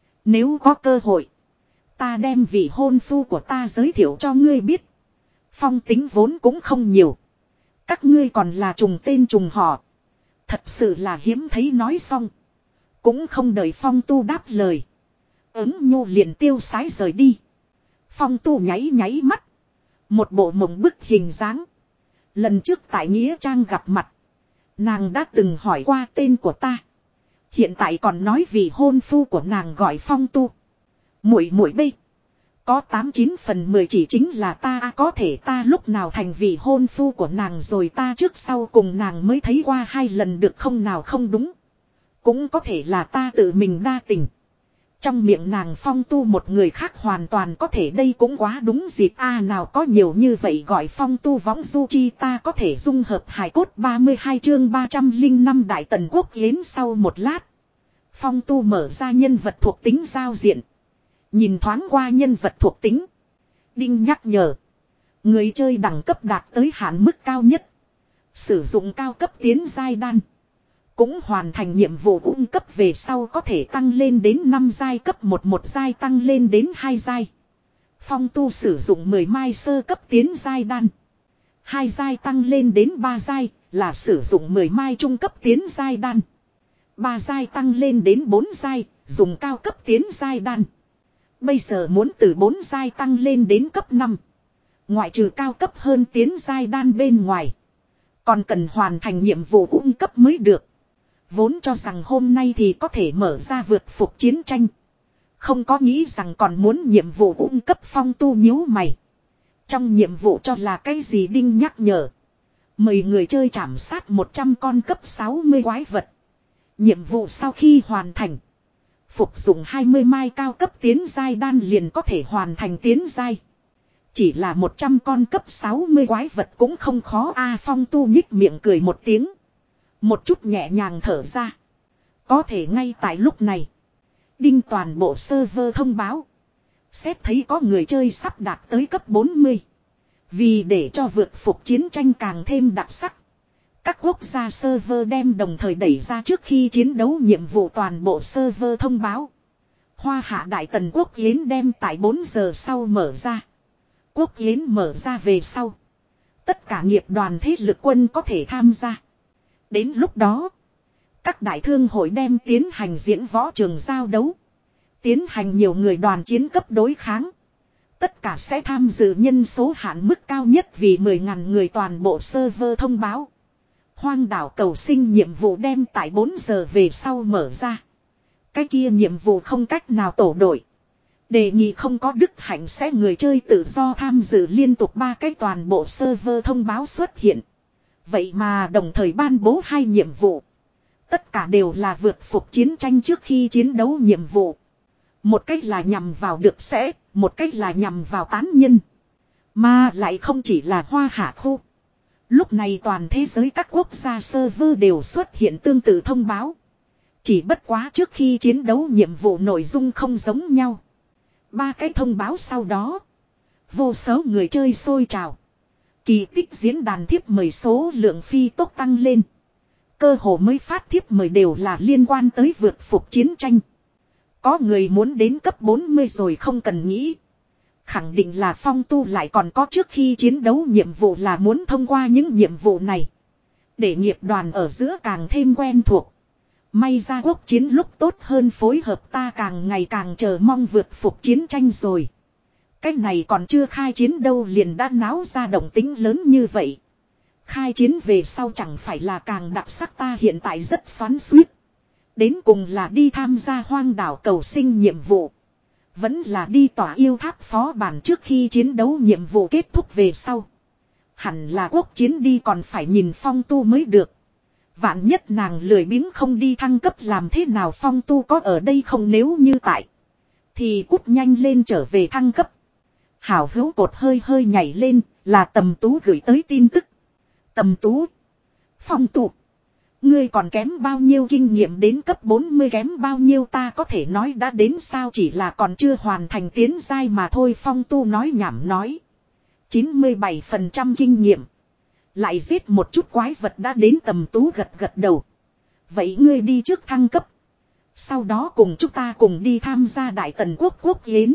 Nếu có cơ hội, ta đem vị hôn phu của ta giới thiệu cho ngươi biết. Phong tính vốn cũng không nhiều, các ngươi còn là trùng tên trùng họ, thật sự là hiếm thấy. Nói xong, cũng không đợi Phong Tu đáp lời, ứng nhu liền tiêu sái rời đi. Phong Tu nháy nháy mắt, một bộ mộng bức hình dáng. Lần trước tại Nghĩa Trang gặp mặt, nàng đã từng hỏi qua tên của ta, hiện tại còn nói vị hôn phu của nàng gọi Phong Tu. Muội muội bê, có tám chín phần mười chỉ chính là ta. À, có thể ta lúc nào thành vị hôn phu của nàng rồi? Ta trước sau cùng nàng mới thấy qua hai lần, được không? Nào không đúng, cũng có thể là ta tự mình đa tình. Trong miệng nàng Phong Tu một người khác hoàn toàn có thể, đây cũng quá đúng dịp a. À, nào có nhiều như vậy gọi Phong Tu võng du chi ta có thể dung hợp hài cốt. Ba mươi hai chương ba trăm linh năm Đại Tần Quốc Yến. Sau một lát, Phong Tu mở ra nhân vật thuộc tính giao diện, nhìn thoáng qua nhân vật thuộc tính. Đinh nhắc nhở, người chơi đẳng cấp đạt tới hạn mức cao nhất, sử dụng cao cấp tiến giai đan, cũng hoàn thành nhiệm vụ ung cấp về sau có thể tăng lên đến năm giai, cấp một một giai tăng lên đến hai giai. Phong Tu sử dụng mười mai sơ cấp tiến giai đan, hai giai tăng lên đến ba giai là sử dụng mười mai trung cấp tiến giai đan, ba giai tăng lên đến bốn giai dùng cao cấp tiến giai đan. Bây giờ muốn từ bốn giai tăng lên đến cấp năm, ngoại trừ cao cấp hơn tiến giai đan bên ngoài, còn cần hoàn thành nhiệm vụ ung cấp mới được. Vốn cho rằng hôm nay thì có thể mở ra vượt phục chiến tranh, không có nghĩ rằng còn muốn nhiệm vụ ung cấp. Phong Tu nhíu mày, trong nhiệm vụ cho là cái gì? Đinh nhắc nhở, mời người chơi trảm sát một trăm con cấp sáu mươi quái vật. Nhiệm vụ sau khi hoàn thành, phục dụng hai mươi mai cao cấp tiến giai đan liền có thể hoàn thành tiến giai. Chỉ là một trăm con cấp sáu mươi quái vật cũng không khó a. À, Phong Tu nhích miệng cười một tiếng, một chút nhẹ nhàng thở ra. Có thể ngay tại lúc này, đinh toàn bộ server thông báo, xét thấy có người chơi sắp đạt tới cấp bốn mươi. Vì để cho vượt phục chiến tranh càng thêm đặc sắc, các quốc gia server đem đồng thời đẩy ra trước khi chiến đấu nhiệm vụ toàn bộ server thông báo. Hoa Hạ Đại Tần Quốc Yến đem tại bốn giờ sau mở ra. Quốc Yến mở ra về sau, tất cả nghiệp đoàn thế lực quân có thể tham gia. Đến lúc đó, các đại thương hội đem tiến hành diễn võ trường giao đấu, tiến hành nhiều người đoàn chiến cấp đối kháng. Tất cả sẽ tham dự nhân số hạn mức cao nhất vì mười nghìn người. Toàn bộ server thông báo. Hoang đảo cầu sinh nhiệm vụ đem tại bốn giờ về sau mở ra. Cái kia nhiệm vụ không cách nào tổ đội, đề nghị không có đức hạnh sẽ người chơi tự do tham dự. Liên tục ba cái toàn bộ server thông báo xuất hiện. Vậy mà đồng thời ban bố hai nhiệm vụ. Tất cả đều là vượt phục chiến tranh trước khi chiến đấu nhiệm vụ. Một cách là nhằm vào được sẽ, một cách là nhằm vào tán nhân. Mà lại không chỉ là Hoa Hạ khu. Lúc này toàn thế giới các quốc gia server đều xuất hiện tương tự thông báo. Chỉ bất quá trước khi chiến đấu nhiệm vụ nội dung không giống nhau. Ba cái thông báo sau đó. Vô số người chơi sôi trào. Kỳ tích diễn đàn thiếp mời số lượng phi tốc tăng lên. Cơ hồ mới phát thiếp mời đều là liên quan tới vượt phục chiến tranh. Có người muốn đến cấp bốn mươi rồi không cần nghĩ. Khẳng định là Phong Tu lại còn có trước khi chiến đấu nhiệm vụ là muốn thông qua những nhiệm vụ này. Để nghiệp đoàn ở giữa càng thêm quen thuộc. May ra quốc chiến lúc tốt hơn phối hợp ta càng ngày càng chờ mong vượt phục chiến tranh rồi. Cái này còn chưa khai chiến đâu liền đã náo ra động tính lớn như vậy. Khai chiến về sau chẳng phải là càng đặc sắc ta hiện tại rất xoắn xuýt. Đến cùng là đi tham gia hoang đảo cầu sinh nhiệm vụ. Vẫn là đi tỏa yêu tháp phó bản trước khi chiến đấu nhiệm vụ kết thúc về sau. Hẳn là quốc chiến đi còn phải nhìn Phong Tu mới được. Vạn nhất nàng lười biếng không đi thăng cấp làm thế nào Phong Tu có ở đây không nếu như tại. Thì cút nhanh lên trở về thăng cấp. Hảo hữu cột hơi hơi nhảy lên là Tầm Tú gửi tới tin tức. Tầm Tú. Phong Tu. Ngươi còn kém bao nhiêu kinh nghiệm đến cấp bốn mươi kém bao nhiêu ta có thể nói đã đến sao chỉ là còn chưa hoàn thành tiến giai mà thôi Phong Tu nói nhảm nói. chín mươi bảy phần trăm kinh nghiệm. Lại giết một chút quái vật đã đến Tầm Tú gật gật đầu. Vậy ngươi đi trước thăng cấp. Sau đó cùng chúng ta cùng đi tham gia Đại Tần Quốc quốc yến.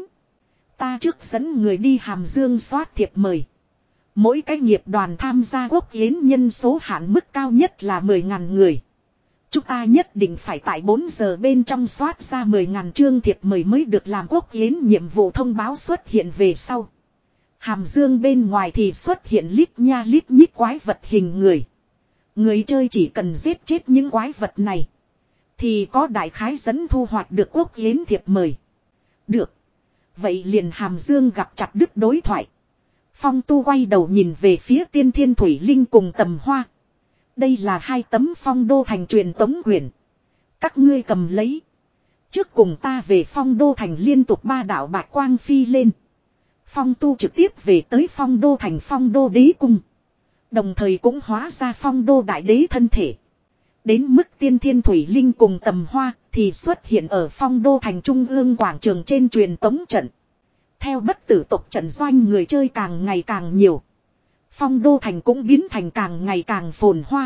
Ta trước dẫn người đi Hàm Dương soát thiệp mời. Mỗi cái nghiệp đoàn tham gia quốc yến nhân số hạn mức cao nhất là mười ngàn người. Chúng ta nhất định phải tại bốn giờ bên trong soát ra mười ngàn chương thiệp mời mới được làm quốc yến nhiệm vụ thông báo xuất hiện về sau. Hàm Dương bên ngoài thì xuất hiện lít nha lít nhít quái vật hình người. Người chơi chỉ cần giết chết những quái vật này. Thì có đại khái dẫn thu hoạch được quốc yến thiệp mời. Được. Vậy liền Hàm Dương gặp chặt đứt đối thoại. Phong Tu quay đầu nhìn về phía Tiên Thiên Thủy Linh cùng Tầm Hoa. Đây là hai tấm Phong Đô Thành truyền tống quyển. Các ngươi cầm lấy. Trước cùng ta về Phong Đô Thành liên tục ba đạo bạch quang phi lên. Phong Tu trực tiếp về tới Phong Đô Thành Phong Đô Đế Cung. Đồng thời cũng hóa ra Phong Đô Đại Đế thân thể. Đến mức Tiên Thiên Thủy Linh cùng Tầm Hoa thì xuất hiện ở Phong Đô Thành Trung ương quảng trường trên truyền tống trận. Theo bất tử tộc trận doanh người chơi càng ngày càng nhiều. Phong Đô Thành cũng biến thành càng ngày càng phồn hoa.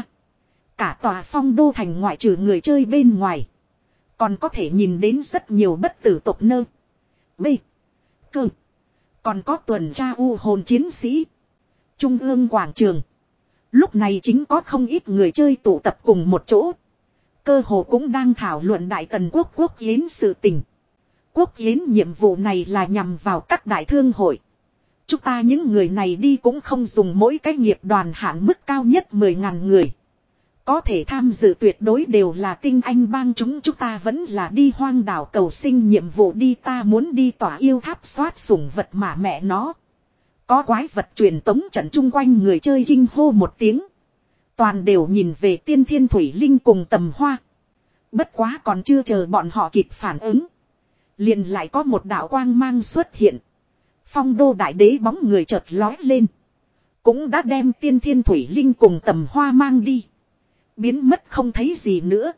Cả tòa Phong Đô Thành ngoại trừ người chơi bên ngoài. Còn có thể nhìn đến rất nhiều bất tử tộc nơ. B. Cơ. Còn có tuần tra u hồn chiến sĩ. Trung ương quảng trường. Lúc này chính có không ít người chơi tụ tập cùng một chỗ. Cơ hồ cũng đang thảo luận Đại Tần Quốc quốc yến sự tình. Quốc yến nhiệm vụ này là nhằm vào các đại thương hội. Chúng ta những người này đi cũng không dùng mỗi cái nghiệp đoàn hạn mức cao nhất mười ngàn người. Có thể tham dự tuyệt đối đều là tinh anh bang chúng chúng ta vẫn là đi hoang đảo cầu sinh nhiệm vụ đi ta muốn đi tỏa yêu tháp soát sủng vật mà mẹ nó. Có quái vật truyền tống trận chung quanh người chơi kinh hô một tiếng. Toàn đều nhìn về Tiên Thiên Thủy Linh cùng Tầm Hoa. Bất quá còn chưa chờ bọn họ kịp phản ứng. Liền lại có một đạo quang mang xuất hiện. Phong Đô Đại Đế bóng người chợt lói lên. Cũng đã đem Tiên Thiên Thủy Linh cùng Tầm Hoa mang đi. Biến mất không thấy gì nữa.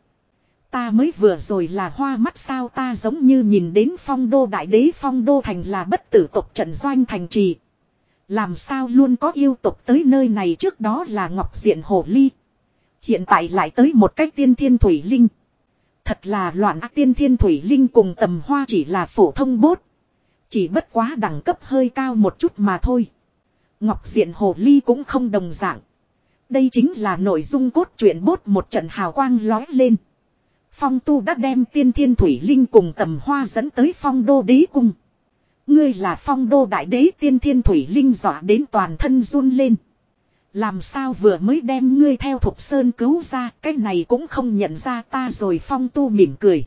Ta mới vừa rồi là hoa mắt sao ta giống như nhìn đến Phong Đô Đại Đế Phong Đô Thành là bất tử tộc trận doanh thành trì. Làm sao luôn có yêu tộc tới nơi này trước đó là Ngọc Diện Hổ Ly. Hiện tại lại tới một cách Tiên Thiên Thủy Linh. Thật là loạn ác Tiên Thiên Thủy Linh cùng Tầm Hoa chỉ là phổ thông bốt. Chỉ bất quá đẳng cấp hơi cao một chút mà thôi. Ngọc Diện Hồ Ly cũng không đồng dạng. Đây chính là nội dung cốt truyện bốt một trận hào quang lói lên. Phong Tu đã đem Tiên Thiên Thủy Linh cùng Tầm Hoa dẫn tới Phong Đô Đế Cung. Ngươi là Phong Đô Đại Đế Tiên Thiên Thủy Linh dọa đến toàn thân run lên. Làm sao vừa mới đem ngươi theo Thục Sơn cứu ra, cái này cũng không nhận ra ta rồi Phong Tu mỉm cười.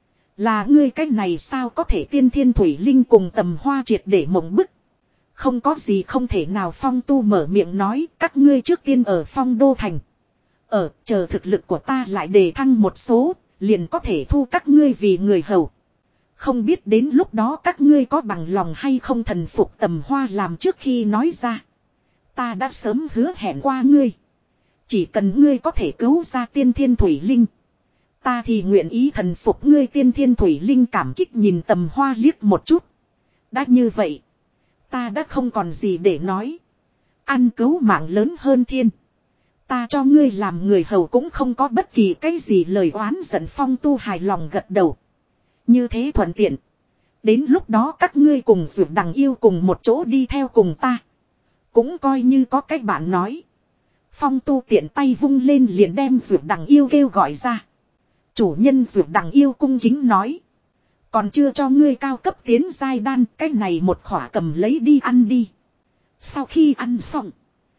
Là ngươi cái này sao có thể Tiên Thiên Thủy Linh cùng Tầm Hoa triệt để mộng bức. Không có gì không thể nào Phong Tu mở miệng nói các ngươi trước tiên ở Phong Đô Thành. Ở chờ thực lực của ta lại đề thăng một số, liền có thể thu các ngươi vì người hầu. Không biết đến lúc đó các ngươi có bằng lòng hay không. Thần phục Tầm Hoa làm trước khi nói ra. Ta đã sớm hứa hẹn qua ngươi. Chỉ cần ngươi có thể cứu ra tiên thiên thủy linh. Ta thì nguyện ý thần phục ngươi. Tiên thiên thủy linh cảm kích nhìn Tầm Hoa liếc một chút. Đã như vậy. Ta đã không còn gì để nói. Ăn cứu mạng lớn hơn thiên. Ta cho ngươi làm người hầu cũng không có bất kỳ cái gì lời oán giận. Phong Tu hài lòng gật đầu. Như thế thuận tiện. Đến lúc đó các ngươi cùng Dược Đằng Yêu cùng một chỗ đi theo cùng ta. Cũng coi như có cách bạn nói. Phong Tu tiện tay vung lên liền đem Dược Đằng Yêu kêu gọi ra. Chủ nhân Dược Đằng Yêu cung kính nói. Còn chưa cho ngươi cao cấp tiến giai đan. Cái này một khỏa cầm lấy đi ăn đi. Sau khi ăn xong.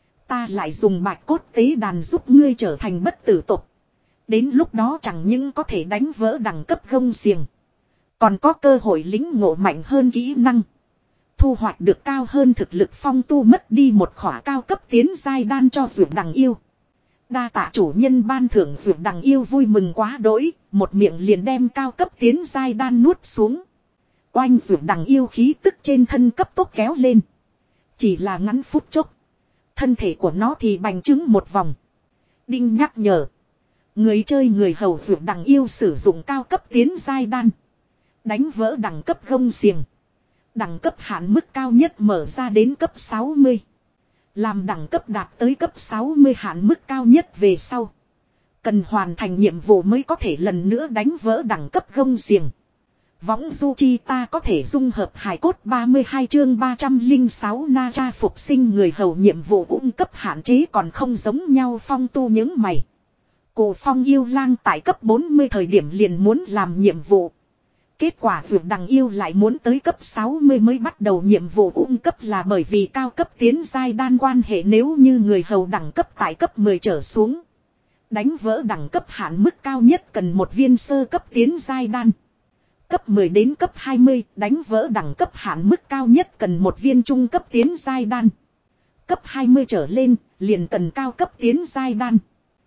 Ta lại dùng bạch cốt tế đàn giúp ngươi trở thành bất tử tộc. Đến lúc đó chẳng những có thể đánh vỡ đẳng cấp gông xiềng. Còn có cơ hội lính ngộ mạnh hơn kỹ năng. Thu hoạch được cao hơn thực lực. Phong Tu mất đi một khỏa cao cấp tiến giai đan cho Dược Đằng Yêu. Đa tạ chủ nhân ban thưởng. Dược Đằng Yêu vui mừng quá đỗi. Một miệng liền đem cao cấp tiến giai đan nuốt xuống. Oanh Dược Đằng Yêu khí tức trên thân cấp tốc kéo lên. Chỉ là ngắn phút chốc. Thân thể của nó thì bành trướng một vòng. Đinh nhắc nhở. Người chơi người hầu Dược Đằng Yêu sử dụng cao cấp tiến giai đan. Đánh vỡ đẳng cấp gông xiềng. Đẳng cấp hạn mức cao nhất mở ra đến cấp sáu mươi. Làm đẳng cấp đạt tới cấp sáu mươi hạn mức cao nhất về sau. Cần hoàn thành nhiệm vụ mới có thể lần nữa đánh vỡ đẳng cấp gông xiềng. Võng du chi ta có thể dung hợp hài cốt. Ba mươi hai chương ba trăm lẻ sáu na tra phục sinh người hầu. Nhiệm vụ ung cấp hạn chế còn không giống nhau. Phong Tu những mày. Cổ Phong Yêu Lang tại cấp bốn mươi thời điểm liền muốn làm nhiệm vụ. Kết quả Dược Đằng Yêu lại muốn tới cấp sáu mươi mới bắt đầu nhiệm vụ ung cấp. Là bởi vì cao cấp tiến giai đan quan hệ. Nếu như người hầu đẳng cấp tại cấp mười trở xuống, đánh vỡ đẳng cấp hạn mức cao nhất cần một viên sơ cấp tiến giai đan. Cấp mười đến cấp hai mươi đánh vỡ đẳng cấp hạn mức cao nhất cần một viên trung cấp tiến giai đan. Cấp hai mươi trở lên liền cần cao cấp tiến giai đan.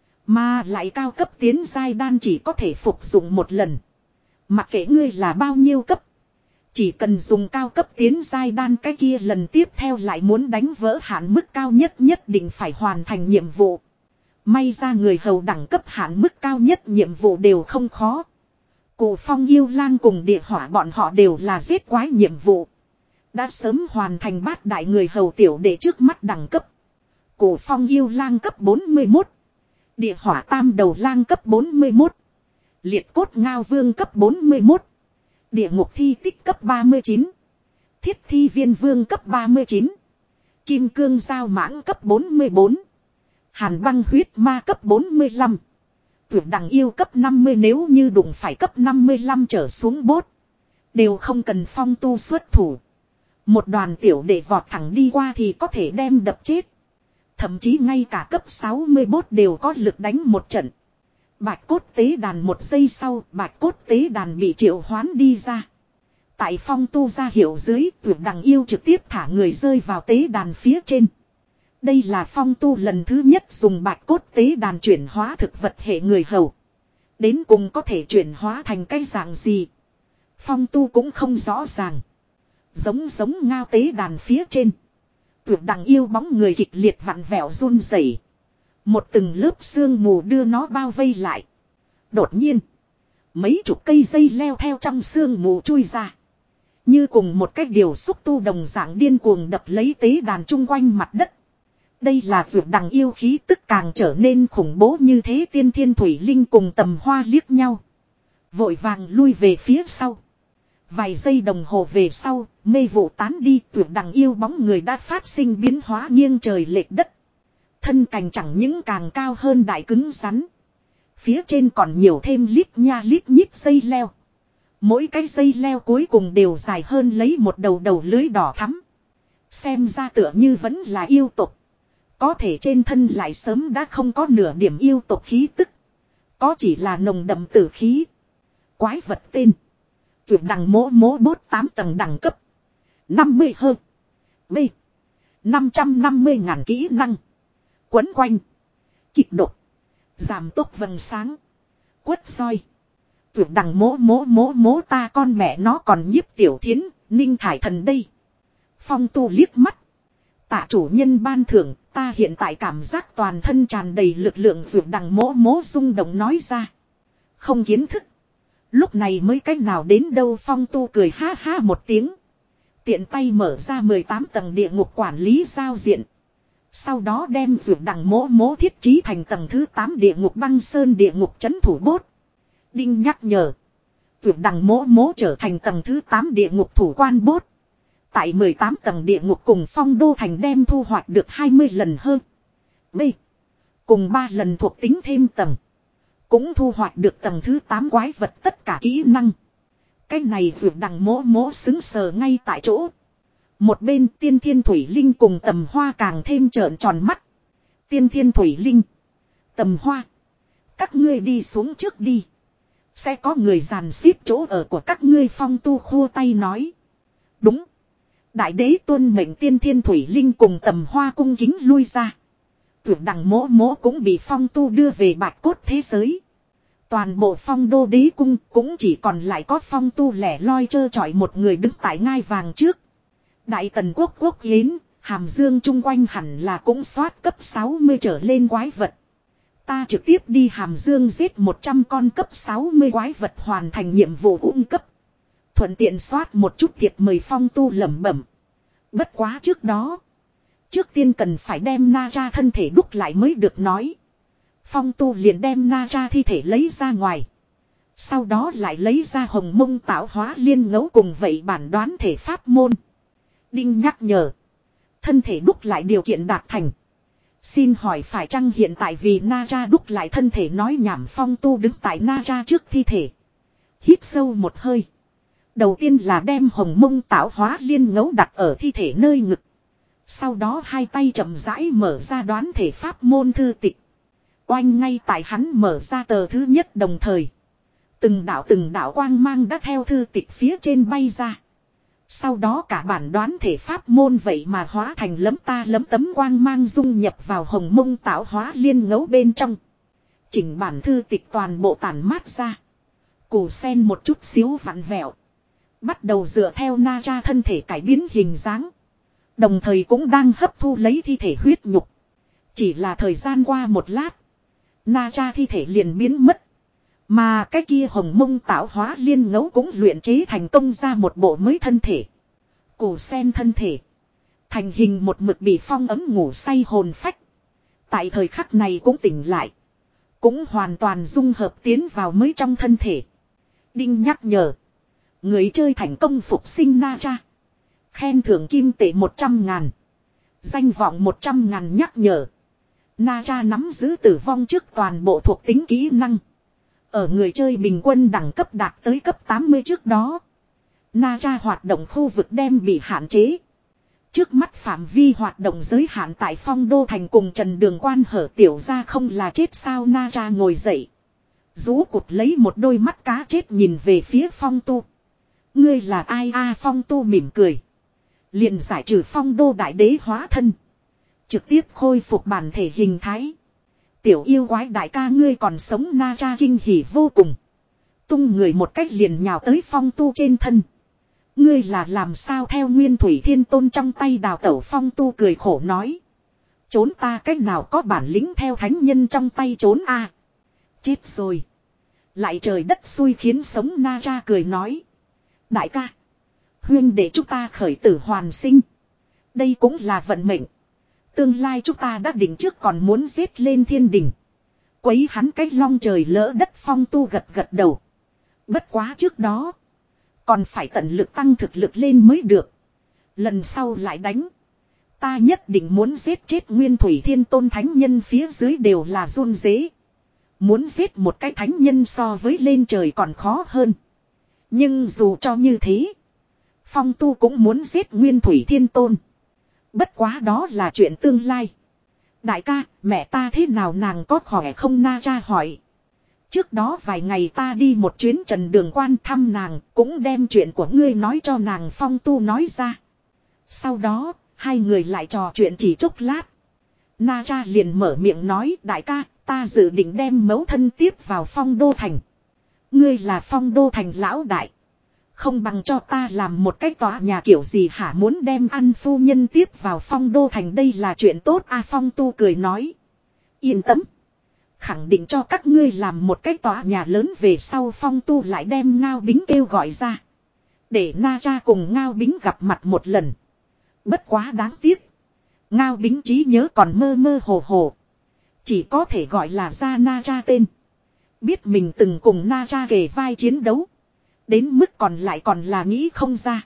Mà lại cao cấp tiến giai đan chỉ có thể phục dụng một lần. Mặc kệ ngươi là bao nhiêu cấp. Chỉ cần dùng cao cấp tiến giai đan, cái kia lần tiếp theo lại muốn đánh vỡ hạn mức cao nhất nhất định phải hoàn thành nhiệm vụ. May ra người hầu đẳng cấp hạn mức cao nhất nhiệm vụ đều không khó. Cổ Phong Yêu Lang cùng Địa Hỏa bọn họ đều là giết quái nhiệm vụ. Đã sớm hoàn thành bát đại người hầu tiểu đệ trước mắt đẳng cấp. Cổ Phong Yêu Lang cấp bốn mươi mốt. Địa Hỏa Tam Đầu Lang cấp bốn mươi mốt. Liệt Cốt Ngao Vương cấp bốn mươi mốt. Địa Ngục Thi Tích cấp ba mươi chín. Thiết Thi Viên Vương cấp ba mươi chín. Kim Cương Giao Mãng cấp bốn mươi bốn. Hàn Băng Huyết Ma cấp bốn mươi lăm. Tuyệt Đằng Yêu cấp năm mươi. Nếu như đụng phải cấp năm mươi lăm trở xuống bốt, đều không cần Phong Tu xuất thủ. Một đoàn tiểu đệ vọt thẳng đi qua thì có thể đem đập chết. Thậm chí ngay cả cấp sáu mươi bốt đều có lực đánh một trận. Bạch cốt tế đàn một giây sau, bạch cốt tế đàn bị triệu hoán đi ra. Tại Phong Tu ra hiệu dưới, Tuyệt Đằng Yêu trực tiếp thả người rơi vào tế đàn phía trên. Đây là Phong Tu lần thứ nhất dùng bạch cốt tế đàn chuyển hóa thực vật hệ người hầu. Đến cùng có thể chuyển hóa thành cái dạng gì, Phong Tu cũng không rõ ràng. Giống giống ngao tế đàn phía trên, Tuyệt Đằng Yêu bóng người kịch liệt vặn vẹo run rẩy. Một từng lớp sương mù đưa nó bao vây lại. Đột nhiên, mấy chục cây dây leo theo trong sương mù chui ra. Như cùng một cái điều xúc tu đồng dạng điên cuồng đập lấy tế đàn chung quanh mặt đất. Đây là Dược Đằng Yêu khí tức càng trở nên khủng bố như thế. Tiên Thiên Thủy Linh cùng Tầm Hoa liếc nhau, vội vàng lui về phía sau. Vài giây đồng hồ về sau, mê vụ tán đi. Dược Đằng Yêu bóng người đã phát sinh biến hóa nghiêng trời lệch đất. Thân cành chẳng những càng cao hơn đại cứng rắn. Phía trên còn nhiều thêm lít nha lít nhít dây leo. Mỗi cái dây leo cuối cùng đều dài hơn lấy một đầu đầu lưới đỏ thắm. Xem ra tựa như vẫn là yêu tộc. Có thể trên thân lại sớm đã không có nửa điểm yêu tộc khí tức. Có chỉ là nồng đậm tử khí. Quái vật tên: Tuyệt Đằng mỗ mỗ bốt tám tầng đẳng cấp. năm mươi hơn. B. năm trăm năm mươi ngàn kỹ năng. Quấn quanh. Kịch độc. Giảm tốc vầng sáng. Quất soi. Vượt đằng mố mố mố mố ta con mẹ nó còn nhiếp tiểu thiến, ninh thải thần đây. Phong tu liếc mắt. Tạ chủ nhân ban thưởng, ta hiện tại cảm giác toàn thân tràn đầy lực lượng vượt đằng mố mố rung động nói ra. Không kiến thức. Lúc này mới cách nào đến đâu phong tu cười ha ha một tiếng. Tiện tay mở ra mười tám tầng địa ngục quản lý giao diện. Sau đó đem vượt đằng mố mố thiết trí thành tầng thứ tám địa ngục băng sơn địa ngục chấn thủ bốt. Đinh nhắc nhở. Vượt đằng mố mố trở thành tầng thứ tám địa ngục thủ quan bốt. Tại mười tám tầng địa ngục cùng phong đô thành đem thu hoạch được hai mươi lần hơn. B. Cùng ba lần thuộc tính thêm tầng. Cũng thu hoạch được tầng thứ tám quái vật tất cả kỹ năng. Cái này vượt đằng mố mố xứng sờ ngay tại chỗ. Một bên tiên thiên thủy linh cùng tầm hoa càng thêm trợn tròn mắt. Tiên thiên thủy linh. Tầm hoa. Các ngươi đi xuống trước đi. Sẽ có người dàn xếp chỗ ở của các ngươi phong tu khua tay nói. Đúng. Đại đế tuân mệnh tiên thiên thủy linh cùng tầm hoa cung kính lui ra. Vượt đằng mố mố cũng bị phong tu đưa về bạch cốt thế giới. Toàn bộ phong đô đế cung cũng chỉ còn lại có phong tu lẻ loi trơ trọi một người đứng tại ngai vàng trước. Đại tần quốc quốc yến, hàm dương chung quanh hẳn là cũng soát cấp sáu mươi trở lên quái vật. Ta trực tiếp đi hàm dương giết một trăm con cấp sáu mươi quái vật hoàn thành nhiệm vụ ung cấp. Thuận tiện soát một chút thiệp mời phong tu lẩm bẩm. Bất quá trước đó. Trước tiên cần phải đem na cha thân thể đúc lại mới được nói. Phong tu liền đem na cha thi thể lấy ra ngoài. Sau đó lại lấy ra hồng mông tạo hóa liên ngẫu cùng vậy bản đoán thể pháp môn. Đinh nhắc nhở. Thân thể đúc lại điều kiện đạt thành. Xin hỏi phải chăng hiện tại vì na cha đúc lại thân thể nói nhảm phong tu đứng tại na cha trước thi thể. Hít sâu một hơi. Đầu tiên là đem hồng mông tạo hóa liên ngẫu đặt ở thi thể nơi ngực. Sau đó hai tay chậm rãi mở ra đoán thể pháp môn thư tịch. Oanh ngay tại hắn mở ra tờ thứ nhất đồng thời. Từng đạo từng đạo quang mang đã theo thư tịch phía trên bay ra. Sau đó cả bản đoán thể pháp môn vậy mà hóa thành lấm ta lấm tấm quang mang dung nhập vào hồng mông tạo hóa liên ngẫu bên trong. Chỉnh bản thư tịch toàn bộ tản mát ra. Củ sen một chút xíu vặn vẹo. Bắt đầu dựa theo na cha thân thể cải biến hình dáng. Đồng thời cũng đang hấp thu lấy thi thể huyết nhục. Chỉ là thời gian qua một lát. Na cha thi thể liền biến mất. Mà cái kia hồng mông tạo hóa liên ngẫu cũng luyện chế thành công ra một bộ mới thân thể. Củ sen thân thể. Thành hình một mực bị phong ấm ngủ say hồn phách. Tại thời khắc này cũng tỉnh lại. Cũng hoàn toàn dung hợp tiến vào mới trong thân thể. Đinh nhắc nhở. Người chơi thành công phục sinh na cha. Khen thưởng kim tệ một trăm ngàn. Danh vọng một trăm ngàn nhắc nhở. Na cha nắm giữ tử vong trước toàn bộ thuộc tính kỹ năng. Ở người chơi bình quân đẳng cấp đạt tới cấp tám mươi trước đó. Na cha hoạt động khu vực đem bị hạn chế. Trước mắt phạm vi hoạt động giới hạn tại phong đô thành cùng trần đường quan hở tiểu ra không là chết sao na cha ngồi dậy. Rú cụt lấy một đôi mắt cá chết nhìn về phía phong tu. Ngươi là ai a phong tu mỉm cười. Liền giải trừ phong đô đại đế hóa thân. Trực tiếp khôi phục bản thể hình thái. Tiểu yêu quái đại ca ngươi còn sống na cha kinh hỉ vô cùng. Tung người một cách liền nhào tới phong tu trên thân. Ngươi là làm sao theo nguyên thủy thiên tôn trong tay đào tẩu phong tu cười khổ nói. Trốn ta cách nào có bản lĩnh theo thánh nhân trong tay trốn a à? Chết rồi. Lại trời đất xui khiến sống na cha cười nói. Đại ca. Huyên để chúng ta khởi tử hoàn sinh. Đây cũng là vận mệnh. Tương lai chúng ta đã định trước còn muốn giết lên thiên đình. Quấy hắn cái long trời lỡ đất phong tu gật gật đầu. Bất quá trước đó. Còn phải tận lực tăng thực lực lên mới được. Lần sau lại đánh. Ta nhất định muốn giết chết nguyên thủy thiên tôn thánh nhân phía dưới đều là run dế. Muốn giết một cái thánh nhân so với lên trời còn khó hơn. Nhưng dù cho như thế. Phong tu cũng muốn giết nguyên thủy thiên tôn. Bất quá đó là chuyện tương lai. Đại ca, mẹ ta thế nào nàng có khỏe không na cha hỏi. Trước đó vài ngày ta đi một chuyến trần đường quan thăm nàng, cũng đem chuyện của ngươi nói cho nàng phong tu nói ra. Sau đó, hai người lại trò chuyện chỉ chốc lát. Na Cha liền mở miệng nói, đại ca, ta dự định đem mẫu thân tiếp vào Phong Đô Thành. Ngươi là Phong Đô Thành lão đại. Không bằng cho ta làm một cái tòa nhà kiểu gì hả, muốn đem ăn phu nhân tiếp vào Phong Đô Thành, đây là chuyện tốt a. Phong Tu cười nói. Yên tâm. Khẳng định cho các ngươi làm một cái tòa nhà lớn. Về sau Phong Tu lại đem Ngao Bính kêu gọi ra. Để Na Cha cùng Ngao Bính gặp mặt một lần. Bất quá đáng tiếc. Ngao Bính trí nhớ còn mơ mơ hồ hồ. Chỉ có thể gọi là ra Na Cha tên. Biết mình từng cùng Na Cha kề vai chiến đấu. Đến mức còn lại còn là nghĩ không ra.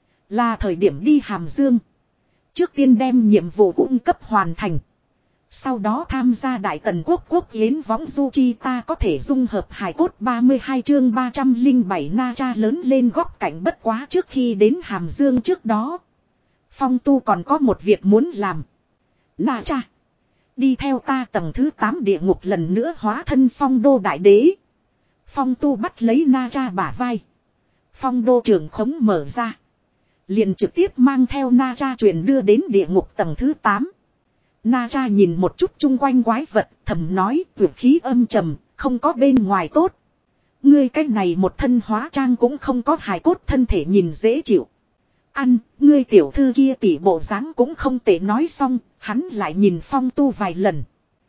Là thời điểm đi Hàm Dương. Trước tiên đem nhiệm vụ cung cấp hoàn thành. Sau đó tham gia Đại Tần Quốc quốc yến võng du chi, ta có thể dung hợp hài cốt. Ba mươi hai chương ba trăm lẻ bảy Na Cha lớn lên góc cạnh. Bất quá trước khi đến Hàm Dương trước đó, Phong Tu còn có một việc muốn làm. Na Cha, đi theo ta tầng thứ tám địa ngục lần nữa hóa thân Phong Đô Đại Đế. Phong Tu bắt lấy Na Cha bả vai. Phong Đô trường khống mở ra. Liền trực tiếp mang theo Na Cha truyền đưa đến địa ngục tầng thứ tám. Na Cha nhìn một chút chung quanh quái vật, thầm nói, vượt khí âm trầm, không có bên ngoài tốt. Ngươi cái này một thân hóa trang cũng không có hài cốt thân thể nhìn dễ chịu. Ăn, ngươi tiểu thư kia tỉ bộ dáng cũng không tệ. Nói xong, hắn lại nhìn Phong Tu vài lần.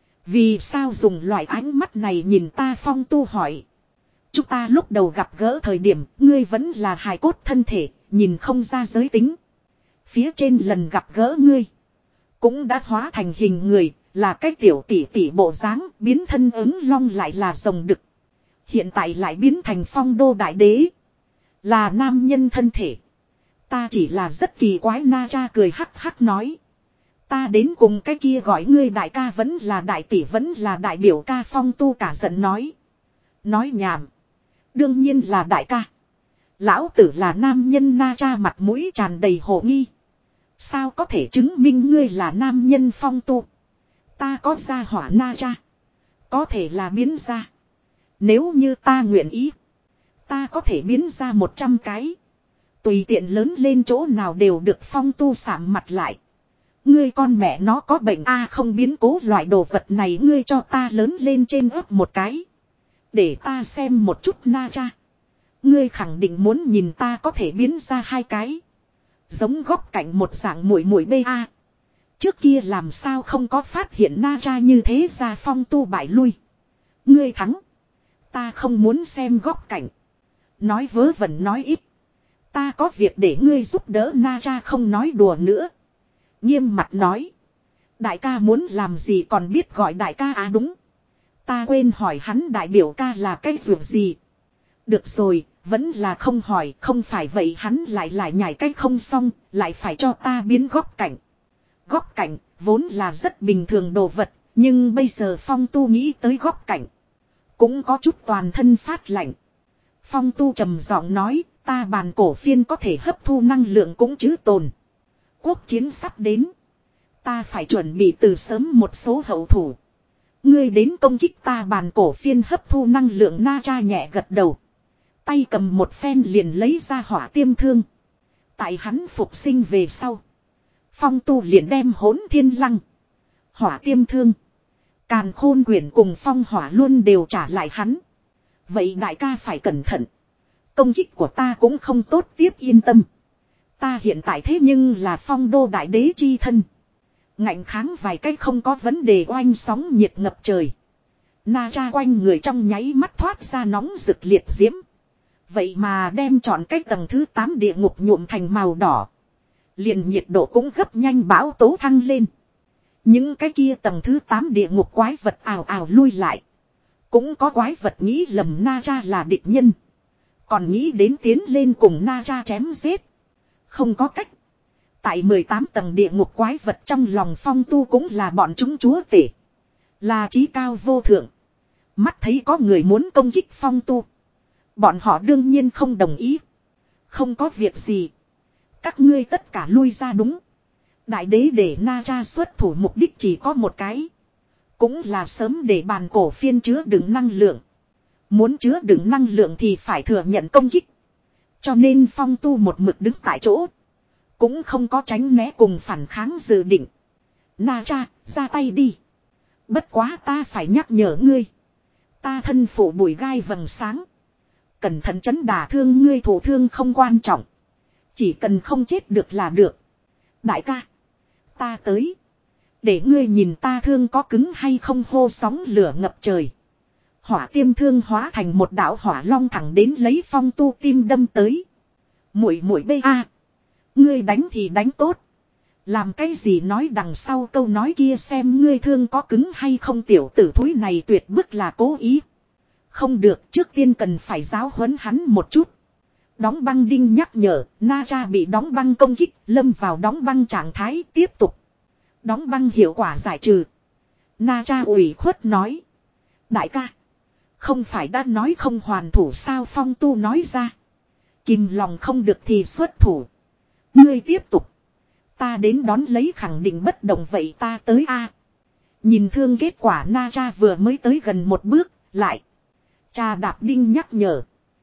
Vì sao dùng loại ánh mắt này nhìn ta? Phong Tu hỏi. Chúng ta lúc đầu gặp gỡ thời điểm, ngươi vẫn là hài cốt thân thể, nhìn không ra giới tính. Phía trên lần gặp gỡ ngươi, cũng đã hóa thành hình người, là cái tiểu tỷ tỷ bộ dáng, biến thân ứng long lại là rồng đực. Hiện tại lại biến thành Phong Đô Đại Đế, là nam nhân thân thể. Ta chỉ là rất kỳ quái. Na Cha cười hắc hắc nói. Ta đến cùng cái kia gọi ngươi đại ca vẫn là đại tỷ vẫn là đại biểu ca? Phong Tu cả giận nói. Nói nhảm. Đương nhiên là đại ca. Lão tử là nam nhân. Na Cha mặt mũi tràn đầy hồ nghi. Sao có thể chứng minh ngươi là nam nhân? Phong Tu. Ta có gia hỏa. Na Cha. Có thể là biến ra. Nếu như ta nguyện ý, ta có thể biến ra một trăm cái. Tùy tiện lớn lên chỗ nào đều được. Phong Tu sạm mặt lại. Ngươi con mẹ nó có bệnh a, không biến cố loại đồ vật này ngươi cho ta lớn lên trên ấp một cái. Để ta xem một chút. Na Cha, ngươi khẳng định muốn nhìn ta có thể biến ra hai cái. Giống góc cạnh một dạng mũi mũi bê a. Trước kia làm sao không có phát hiện Na Cha như thế ra? Phong Tu bại lui. Ngươi thắng. Ta không muốn xem góc cạnh. Nói vớ vẩn nói ít. Ta có việc để ngươi giúp đỡ. Na Cha không nói đùa nữa. Nghiêm mặt nói. Đại ca muốn làm gì còn biết gọi đại ca à? Đúng. Ta quên hỏi hắn đại biểu ca là cái ruột gì. Được rồi, vẫn là không hỏi. Không phải vậy hắn lại lại nhảy cái không xong, lại phải cho ta biến góc cạnh. Góc cạnh vốn là rất bình thường đồ vật, nhưng bây giờ Phong Tu nghĩ tới góc cạnh, cũng có chút toàn thân phát lạnh. Phong Tu trầm giọng nói, ta bàn cổ phiên có thể hấp thu năng lượng cũng chứ tồn. Quốc chiến sắp đến, ta phải chuẩn bị từ sớm một số hậu thủ. Ngươi đến công kích ta bàn cổ phiên hấp thu năng lượng. Na Cha nhẹ gật đầu. Tay cầm một phen liền lấy ra hỏa tiêm thương. Tại hắn phục sinh về sau, Phong Tu liền đem hỗn thiên lăng, hỏa tiêm thương, càn khôn quyển cùng phong hỏa luôn đều trả lại hắn. Vậy đại ca phải cẩn thận. Công kích của ta cũng không tốt tiếp. Yên tâm. Ta hiện tại thế nhưng là Phong Đô Đại Đế chi thân. Ngạnh kháng vài cách không có vấn đề. Oanh sóng nhiệt ngập trời. Na Cha quanh người trong nháy mắt thoát ra nóng rực liệt diễm. Vậy mà đem chọn cái tầng thứ tám địa ngục nhuộm thành màu đỏ. Liền nhiệt độ cũng gấp nhanh bão tố thăng lên. Những cái kia tầng thứ tám địa ngục quái vật ào ào lui lại. Cũng có quái vật nghĩ lầm Na Cha là địch nhân, còn nghĩ đến tiến lên cùng Na Cha chém giết. Không có cách. Tại mười tám tầng địa ngục quái vật trong lòng Phong Tu cũng là bọn chúng chúa tể, là chí cao vô thượng. Mắt thấy có người muốn công kích Phong Tu, bọn họ đương nhiên không đồng ý. Không có việc gì, các ngươi tất cả lui ra. Đúng. Đại đế để Na Cha xuất thủ mục đích chỉ có một cái, cũng là sớm để bàn cổ phiên chứa đựng năng lượng. Muốn chứa đựng năng lượng thì phải thừa nhận công kích. Cho nên Phong Tu một mực đứng tại chỗ, cũng không có tránh né cùng phản kháng dự định. Na cha, ra tay đi. Bất quá ta phải nhắc nhở ngươi. Ta thân phụ bụi gai vầng sáng. Cẩn thận chấn đả thương ngươi, thổ thương không quan trọng. Chỉ cần không chết được là được. Đại ca. Ta tới. Để ngươi nhìn ta thương có cứng hay không, hô sóng lửa ngập trời. Hỏa tiêm thương hóa thành một đạo hỏa long thẳng đến lấy Phong Tu tim đâm tới. Muội muội bê a. Ngươi đánh thì đánh tốt. Làm cái gì nói đằng sau câu nói kia xem ngươi thương có cứng hay không, tiểu tử thúi này tuyệt bức là cố ý. Không được, trước tiên cần phải giáo huấn hắn một chút. Đóng băng đinh nhắc nhở, Na Cha bị đóng băng công kích, lâm vào đóng băng trạng thái, tiếp tục. Đóng băng hiệu quả giải trừ. Na Cha ủy khuất nói. Đại ca. Không phải đã nói không hoàn thủ sao, Phong Tu nói ra. Kìm lòng không được thì xuất thủ. Ngươi tiếp tục. Ta đến đón lấy khẳng định bất động, vậy ta tới a. Nhìn thương kết quả, Na Cha vừa mới tới gần một bước, lại. Trà đạp đinh nhắc nhở.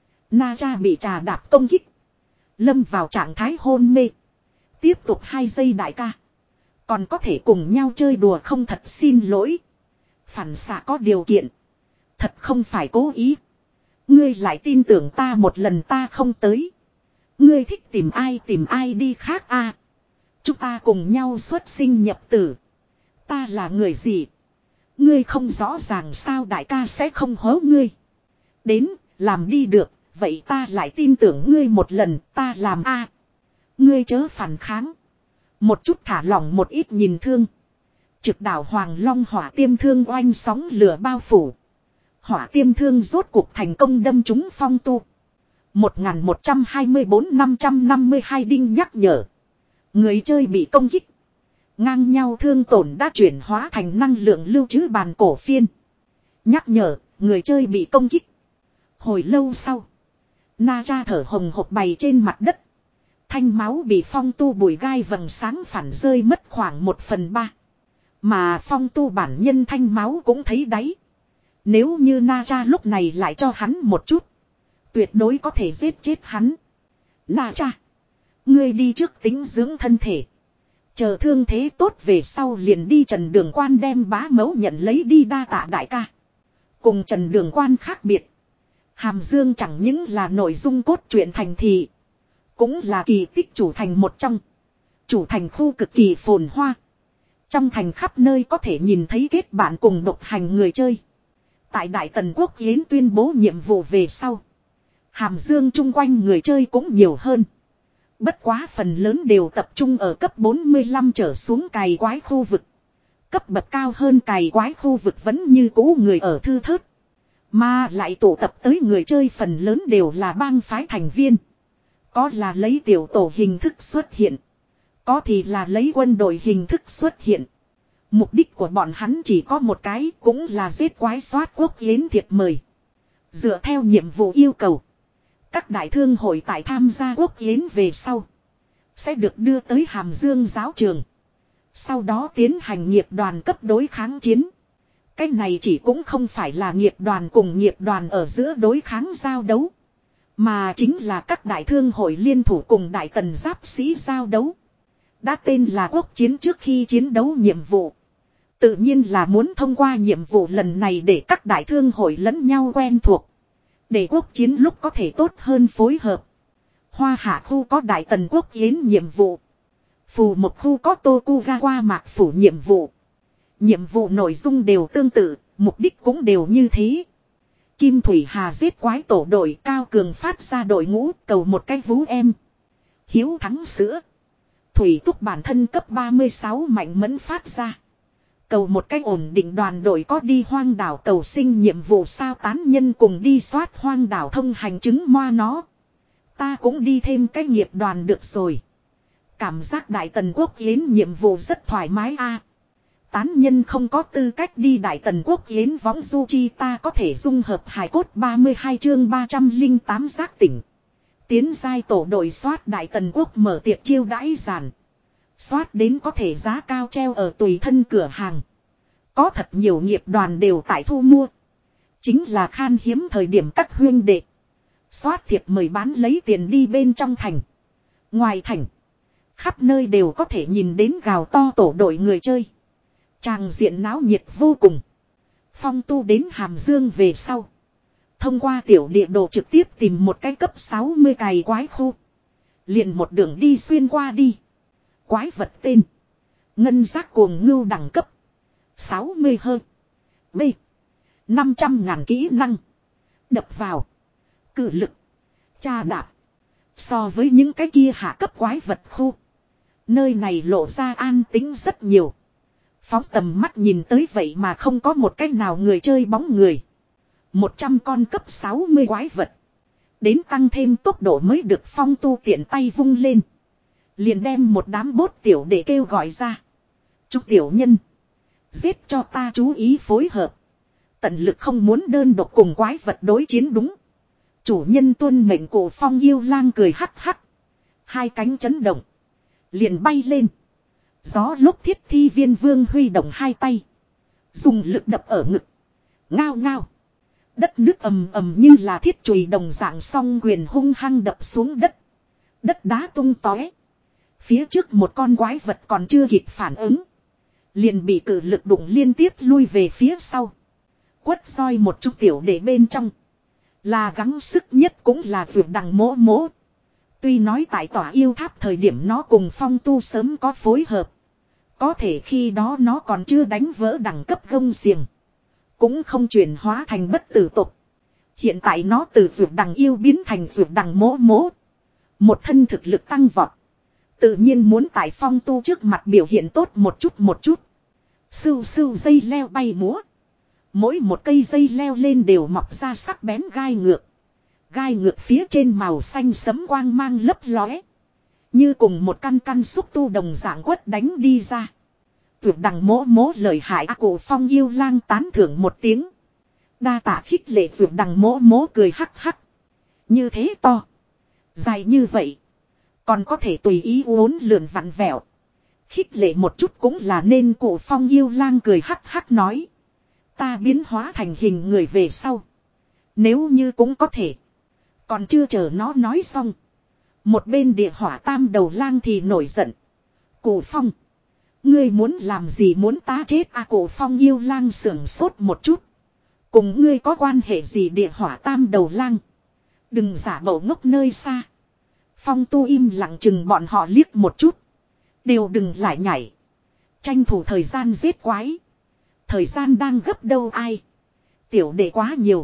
Na Cha bị trà đạp công kích. Lâm vào trạng thái hôn mê. Tiếp tục hai giây đại ca. Còn có thể cùng nhau chơi đùa không, thật xin lỗi. Phản xạ có điều kiện. Thật không phải cố ý. Ngươi lại tin tưởng ta một lần, ta không tới. Ngươi thích tìm ai tìm ai đi khác a. Chúng ta cùng nhau xuất sinh nhập tử. Ta là người gì? Ngươi không rõ ràng sao, đại ca sẽ không hố ngươi. Đến, làm đi được, vậy ta lại tin tưởng ngươi một lần, ta làm a. Ngươi chớ phản kháng. Một chút thả lỏng một ít, nhìn thương. Trực đảo Hoàng Long hỏa tiêm thương oanh sóng lửa bao phủ. Hỏa tiêm thương rốt cuộc thành công đâm trúng Phong Tu. một nghìn một trăm hai mươi bốn năm trăm năm mươi hai đinh nhắc nhở. Người chơi bị công kích. Ngang nhau thương tổn đã chuyển hóa thành năng lượng lưu trữ bàn cổ phiên. Nhắc nhở, người chơi bị công kích. Hồi lâu sau. Na Cha thở hồng hộc bày trên mặt đất. Thanh máu bị Phong Tu bụi gai vầng sáng phản rơi mất khoảng một phần ba. Mà Phong Tu bản nhân thanh máu cũng thấy đáy. Nếu như Na Cha lúc này lại cho hắn một chút, tuyệt đối có thể giết chết hắn. Na Cha, ngươi đi trước tính dưỡng thân thể. Chờ thương thế tốt về sau liền đi Trần Đường Quan đem bá mẫu nhận lấy đi, đa tạ đại ca. Cùng Trần Đường Quan khác biệt. Hàm Dương chẳng những là nội dung cốt truyện thành thị, cũng là kỳ tích chủ thành một trong. Chủ thành khu cực kỳ phồn hoa. Trong thành khắp nơi có thể nhìn thấy kết bạn cùng độc hành người chơi. Tại Đại Tần Quốc Yến tuyên bố nhiệm vụ về sau, Hàm Dương chung quanh người chơi cũng nhiều hơn. Bất quá phần lớn đều tập trung ở cấp bốn mươi lăm trở xuống cày quái khu vực. Cấp bậc cao hơn cày quái khu vực vẫn như cũ người ở thưa thớt. Mà lại tụ tập tới người chơi phần lớn đều là bang phái thành viên. Có là lấy tiểu tổ hình thức xuất hiện. Có thì là lấy quân đội hình thức xuất hiện. Mục đích của bọn hắn chỉ có một cái, cũng là giết quái soát quốc yến thiệp mời. Dựa theo nhiệm vụ yêu cầu, các đại thương hội tại tham gia quốc yến về sau sẽ được đưa tới Hàm Dương giáo trường. Sau đó tiến hành nghiệp đoàn cấp đối kháng chiến. Cái này chỉ cũng không phải là nghiệp đoàn cùng nghiệp đoàn ở giữa đối kháng giao đấu, mà chính là các đại thương hội liên thủ cùng Đại Tần giáp sĩ giao đấu. Đã tên là quốc chiến trước khi chiến đấu nhiệm vụ. Tự nhiên là muốn thông qua nhiệm vụ lần này để các đại thương hội lẫn nhau quen thuộc. Để quốc chiến lúc có thể tốt hơn phối hợp. Hoa Hạ khu có Đại Tần quốc yến nhiệm vụ. Phù Một khu có Tokugawa mạc phủ nhiệm vụ. Nhiệm vụ nội dung đều tương tự, mục đích cũng đều như thế. Kim Thủy Hà giết quái tổ đội, Cao Cường phát ra đội ngũ cầu một cái vú em. Hiếu thắng sữa. Thủy Túc bản thân cấp ba mươi sáu mạnh mẫn phát ra. Cầu một cách ổn định đoàn đội có đi hoang đảo cầu sinh nhiệm vụ sao, tán nhân cùng đi soát hoang đảo thông hành chứng moa nó. Ta cũng đi thêm cái nghiệp đoàn được rồi. Cảm giác Đại Tần Quốc Yến nhiệm vụ rất thoải mái a. Tán nhân không có tư cách đi Đại Tần Quốc Yến võng du chi, ta có thể dung hợp hài cốt ba mươi hai chương ba trăm lẻ tám giác tỉnh. Tiến giai tổ đội soát Đại Tần Quốc mở tiệc chiêu đãi giản. Soát đến có thể giá cao treo ở tùy thân cửa hàng. Có thật nhiều nghiệp đoàn đều tại thu mua. Chính là khan hiếm thời điểm các huyên đệ. Soát thiệp mời bán lấy tiền đi bên trong thành. Ngoài thành. Khắp nơi đều có thể nhìn đến gào to tổ đội người chơi. Tràng diện náo nhiệt vô cùng. Phong Tu đến Hàm Dương về sau. Thông qua tiểu địa đồ trực tiếp tìm một cái cấp sáu mươi cày quái khu. Liền một đường đi xuyên qua đi. Quái vật tên. Ngân giác cuồng ngưu đẳng cấp. sáu mươi hơn. B. năm trăm ngàn kỹ năng. Đập vào. Cự lực. Tra đạp. So với những cái kia hạ cấp quái vật khu. Nơi này lộ ra an tĩnh rất nhiều. Phóng tầm mắt nhìn tới vậy mà không có một cách nào người chơi bóng người. một trăm con cấp sáu mươi quái vật. Đến tăng thêm tốc độ mới được Phong Tu tiện tay vung lên. Liền đem một đám bốt tiểu để kêu gọi ra. Chúc tiểu nhân. Giết cho ta chú ý phối hợp. Tận lực không muốn đơn độc cùng quái vật đối chiến đúng. Chủ nhân tuân mệnh cổ Phong yêu lang cười hắc hắc. Hai cánh chấn động. Liền bay lên. Gió lúc thiết thi viên vương huy động hai tay. Dùng lực đập ở ngực. Ngao ngao. Đất nước ầm ầm như là thiết chùy đồng dạng song quyền hung hăng đập xuống đất. Đất đá tung tóe. Phía trước một con quái vật còn chưa kịp phản ứng. Liền bị cự lực đụng liên tiếp lui về phía sau. Quất soi một chút tiểu để bên trong. Là gắng sức nhất cũng là vượt đằng mỗ mỗ. Tuy nói tại tỏa yêu tháp thời điểm nó cùng Phong Tu sớm có phối hợp. Có thể khi đó nó còn chưa đánh vỡ đẳng cấp gông xiềng. Cũng không chuyển hóa thành bất tử tục. Hiện tại nó từ vượt đằng yêu biến thành vượt đằng mỗ mỗ. Một thân thực lực tăng vọt. Tự nhiên muốn tại Phong Tu trước mặt biểu hiện tốt một chút một chút. Sưu sưu dây leo bay múa. Mỗi một cây dây leo lên đều mọc ra sắc bén gai ngược. Gai ngược phía trên màu xanh sẫm quang mang lấp lóe. Như cùng một căn căn xúc tu đồng dạng quất đánh đi ra. Tuyệt đằng mỗ mỗ lời hại A Cổ Phong yêu lang tán thưởng một tiếng. Đa tạ khích lệ tuyệt đằng mỗ mỗ cười hắc hắc. Như thế to. Dài như vậy. Còn có thể tùy ý uốn lượn vặn vẹo. Khích lệ một chút cũng là nên. Cổ Phong yêu lang cười hắc hắc nói. Ta biến hóa thành hình người về sau. Nếu như cũng có thể. Còn chưa chờ nó nói xong. Một bên địa hỏa tam đầu lang thì nổi giận. Cổ Phong. Ngươi muốn làm gì muốn ta chết à? Cổ Phong yêu lang sưởng sốt một chút. Cùng ngươi có quan hệ gì địa hỏa tam đầu lang. Đừng giả bộ ngốc nơi xa. Phong Tu im lặng chừng bọn họ liếc một chút. Đều đừng lại nhảy. Tranh thủ thời gian giết quái. Thời gian đang gấp đâu ai. Tiểu đệ quá nhiều.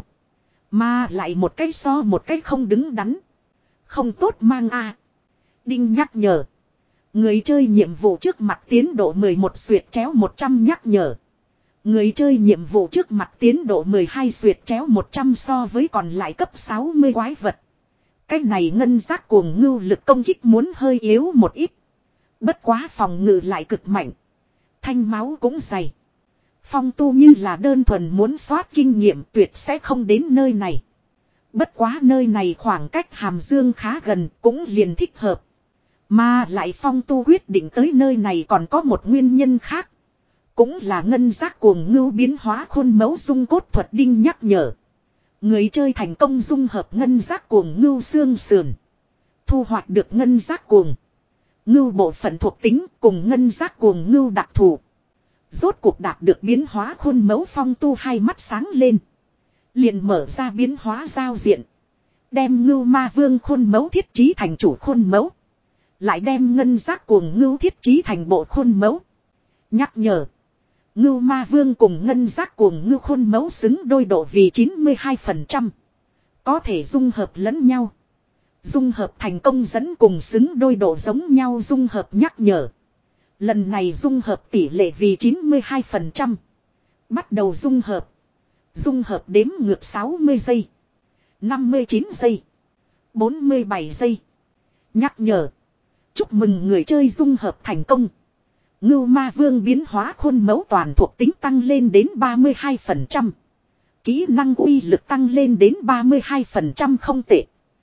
Mà lại một cách so một cách không đứng đắn. Không tốt mang a. À. Đinh nhắc nhở. Người chơi nhiệm vụ trước mặt tiến độ mười một xuyệt chéo một trăm nhắc nhở. Người chơi nhiệm vụ trước mặt tiến độ mười hai xuyệt chéo một trăm so với còn lại cấp sáu mươi quái vật. Cái này ngân giác cuồng ngưu lực công kích muốn hơi yếu một ít. Bất quá phòng ngự lại cực mạnh. Thanh máu cũng dày. Phong Tu như là đơn thuần muốn soát kinh nghiệm tuyệt sẽ không đến nơi này. Bất quá nơi này khoảng cách Hàm Dương khá gần cũng liền thích hợp. Mà lại Phong Tu quyết định tới nơi này còn có một nguyên nhân khác. Cũng là ngân giác cuồng ngưu biến hóa khuôn mẫu dung cốt thuật đinh nhắc nhở. Người chơi thành công dung hợp ngân giác cuồng ngưu xương sườn. Thu hoạch được ngân giác cuồng ngưu bộ phận thuộc tính cùng ngân giác cuồng ngưu đặc thù. Rốt cuộc đạt được biến hóa khuôn mẫu. Phong Tu hai mắt sáng lên. Liền mở ra biến hóa giao diện. Đem ngưu ma vương khuôn mẫu thiết trí thành chủ khuôn mẫu. Lại đem ngân giác cuồng ngưu thiết trí thành bộ khuôn mẫu. Nhắc nhở. Ngưu ma vương cùng ngân giác cuồng ngưu khuôn mẫu xứng đôi độ vì chín mươi hai phần trăm. Có thể dung hợp lẫn nhau. Dung hợp thành công dẫn cùng xứng đôi độ giống nhau dung hợp nhắc nhở. Lần này dung hợp tỷ lệ vì chín mươi hai phần trăm. Bắt đầu dung hợp. Dung hợp đếm ngược sáu mươi giây. năm mươi chín giây. bốn mươi bảy giây. Nhắc nhở. Chúc mừng người chơi dung hợp thành công. Ngưu ma vương biến hóa khuôn mẫu toàn thuộc tính tăng lên đến ba mươi hai phần trăm. Kỹ năng uy lực tăng lên đến ba mươi hai phần trăm không tệ.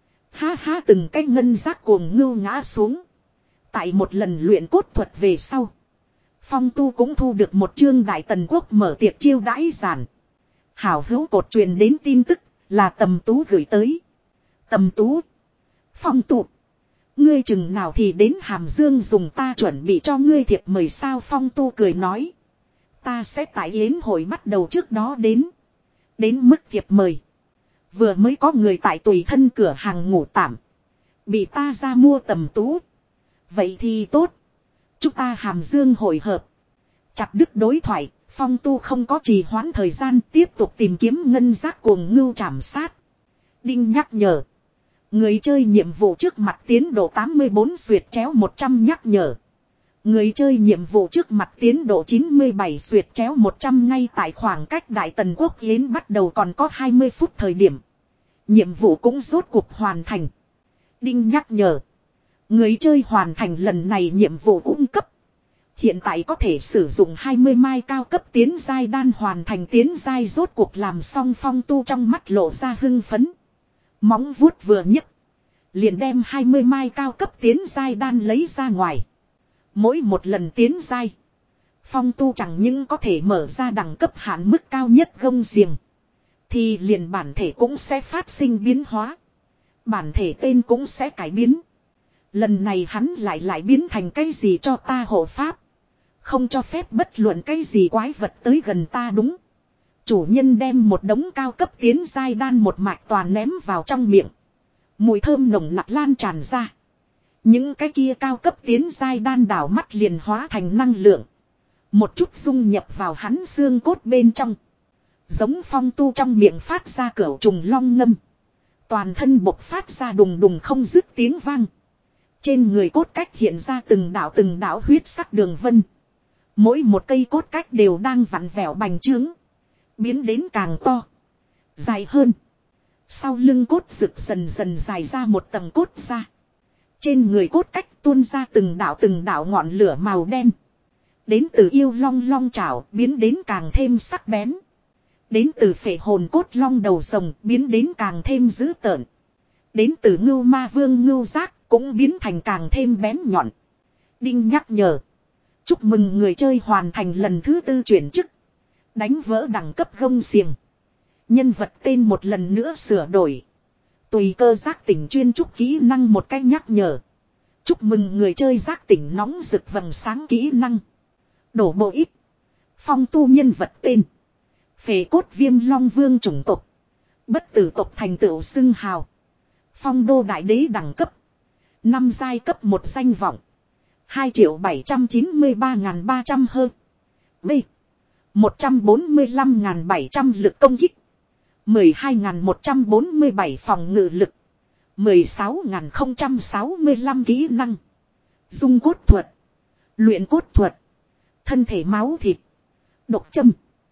Ha ha từng cái ngân giác cuồng ngưu ngã xuống. Tại một lần luyện cốt thuật về sau. Phong Tu cũng thu được một chương Đại Tần Quốc mở tiệc chiêu đãi giản. Hảo hữu cột truyền đến tin tức là Tầm Tú gửi tới. Tầm Tú. Phong Tu. Ngươi chừng nào thì đến Hàm Dương dùng ta chuẩn bị cho ngươi thiệp mời sao? Phong Tu cười nói. Ta sẽ tại yến hội bắt đầu trước đó đến. Đến mức thiệp mời. Vừa mới có người tại tùy thân cửa hàng ngủ tạm. Bị ta ra mua tầm tú. Vậy thì tốt. Chúng ta hàm dương hội hợp. Chặt đứt đối thoại. Phong Tu không có trì hoãn thời gian tiếp tục tìm kiếm ngân giác cuồng ngưu trảm sát. Đinh nhắc nhở. Người chơi nhiệm vụ trước mặt tiến độ tám mươi bốn xuyệt chéo một trăm nhắc nhở. Người chơi nhiệm vụ trước mặt tiến độ chín mươi bảy xuyệt chéo một trăm ngay tại khoảng cách Đại Tần Quốc Yến bắt đầu còn có hai mươi phút thời điểm. Nhiệm vụ cũng rốt cuộc hoàn thành. Đinh nhắc nhở. Người chơi hoàn thành lần này nhiệm vụ ung cấp. Hiện tại có thể sử dụng hai mươi mai cao cấp tiến giai đan hoàn thành tiến giai rốt cuộc làm xong. Phong Tu trong mắt lộ ra hưng phấn. Móng vuốt vừa nhấc. Liền đem hai mươi mai cao cấp tiến giai đan lấy ra ngoài. Mỗi một lần tiến giai. Phong Tu chẳng những có thể mở ra đẳng cấp hạn mức cao nhất gông xiềng. Thì liền bản thể cũng sẽ phát sinh biến hóa. Bản thể tên cũng sẽ cải biến. Lần này hắn lại lại biến thành cái gì cho ta hộ pháp. Không cho phép bất luận cái gì quái vật tới gần ta đúng. Chủ nhân đem một đống cao cấp tiến giai đan một mạch toàn ném vào trong miệng. Mùi thơm nồng nặc lan tràn ra. Những cái kia cao cấp tiến giai đan đảo mắt liền hóa thành năng lượng. Một chút dung nhập vào hắn xương cốt bên trong. Giống Phong Tu trong miệng phát ra cửu trùng long ngâm. Toàn thân bộc phát ra đùng đùng không dứt tiếng vang. Trên người cốt cách hiện ra từng đạo từng đạo huyết sắc đường vân. Mỗi một cây cốt cách đều đang vặn vẹo bành trướng. Biến đến càng to. Dài hơn. Sau lưng cốt rực dần dần dài ra một tầng cốt ra. Trên người cốt cách tuôn ra từng đạo từng đạo ngọn lửa màu đen. Đến từ yêu long long chảo biến đến càng thêm sắc bén. Đến từ phệ hồn cốt long đầu rồng biến đến càng thêm dữ tợn. Đến từ ngưu ma vương ngưu giác cũng biến thành càng thêm bén nhọn. Đinh nhắc nhở. Chúc mừng người chơi hoàn thành lần thứ tư chuyển chức. Đánh vỡ đẳng cấp gông xiềng. Nhân vật tên một lần nữa sửa đổi. Tùy cơ giác tỉnh chuyên trúc kỹ năng một cách nhắc nhở. Chúc mừng người chơi giác tỉnh nóng rực vầng sáng kỹ năng. Đổ bộ ít. Phong Tu nhân vật tên. Phệ cốt viêm long vương chủng tộc. Bất tử tộc thành tựu xưng hào. Phong đô đại đế đẳng cấp. Năm giai cấp một danh vọng. hai triệu bảy trăm chín mươi ba ngàn ba trăm hơn. B. một trăm bốn mươi lăm ngàn bảy trăm lực công kích. mười hai ngàn một trăm bốn mươi bảy phòng ngự lực. mười sáu ngàn không trăm sáu mươi lăm kỹ năng. Dung cốt thuật. Luyện cốt thuật. Thân thể máu thịt. Độc châm.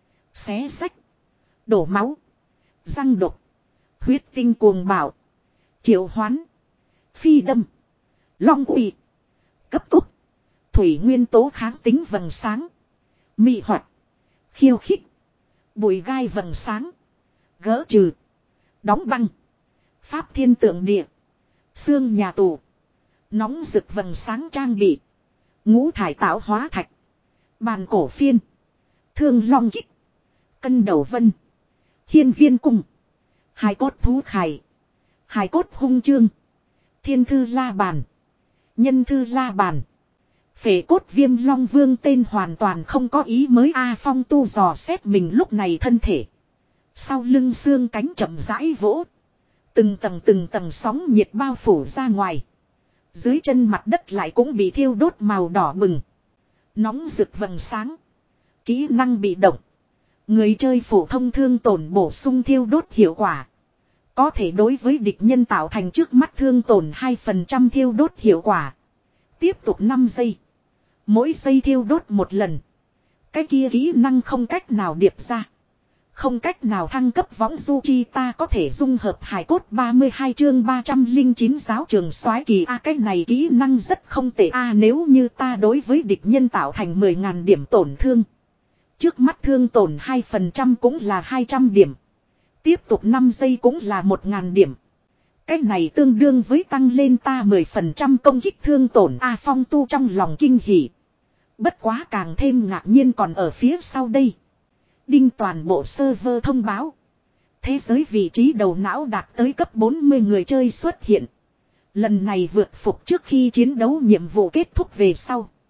Xé sách. Đổ máu. Răng độc. Huyết tinh cuồng bạo. Triệu hoán. Phi đâm. Long quỷ. Cấp tốc. Thủy nguyên tố kháng tính vầng sáng. Mị hoạt. Khiêu khích. Bụi gai vầng sáng. Gỡ trừ. Đóng băng. Pháp thiên tượng địa. Xương nhà tù. Nóng rực vầng sáng trang bị. Ngũ thải tạo hóa thạch. Bàn cổ phiên. Thương long kích. Cân đầu vân. Hiên viên cung. Hài cốt thú khải. Hài cốt hung chương. Thiên thư la bàn. Nhân thư la bàn. Phệ cốt viêm long vương tên hoàn toàn không có ý mới A Phong Tu dò xét mình lúc này thân thể. Sau lưng xương cánh chậm rãi vỗ. Từng tầng từng tầng sóng nhiệt bao phủ ra ngoài. Dưới chân mặt đất lại cũng bị thiêu đốt màu đỏ bừng. Nóng rực vầng sáng. Kỹ năng bị động. Người chơi phổ thông thương tổn bổ sung thiêu đốt hiệu quả. Có thể đối với địch nhân tạo thành trước mắt thương tổn hai phần trăm thiêu đốt hiệu quả. Tiếp tục năm giây. Mỗi giây thiêu đốt một lần. Cái kia kỹ năng không cách nào điệp ra. Không cách nào thăng cấp võng du chi ta có thể dung hợp hải cốt ba mươi hai chương ba trăm lẻ chín giáo trường soái kỳ a à, cái này kỹ năng rất không tệ a à, nếu như ta đối với địch nhân tạo thành mười ngàn điểm tổn thương. Trước mắt thương tổn hai phần trăm cũng là hai trăm điểm. Tiếp tục năm giây cũng là một ngàn điểm. Cái này tương đương với tăng lên ta mười phần trăm công kích thương tổn A Phong Tu trong lòng kinh hỉ. Bất quá càng thêm ngạc nhiên còn ở phía sau đây. Đinh toàn bộ server thông báo. Thế giới vị trí đầu não đạt tới cấp bốn mươi người chơi xuất hiện. Lần này vượt phục trước khi chiến đấu nhiệm vụ kết thúc về sau.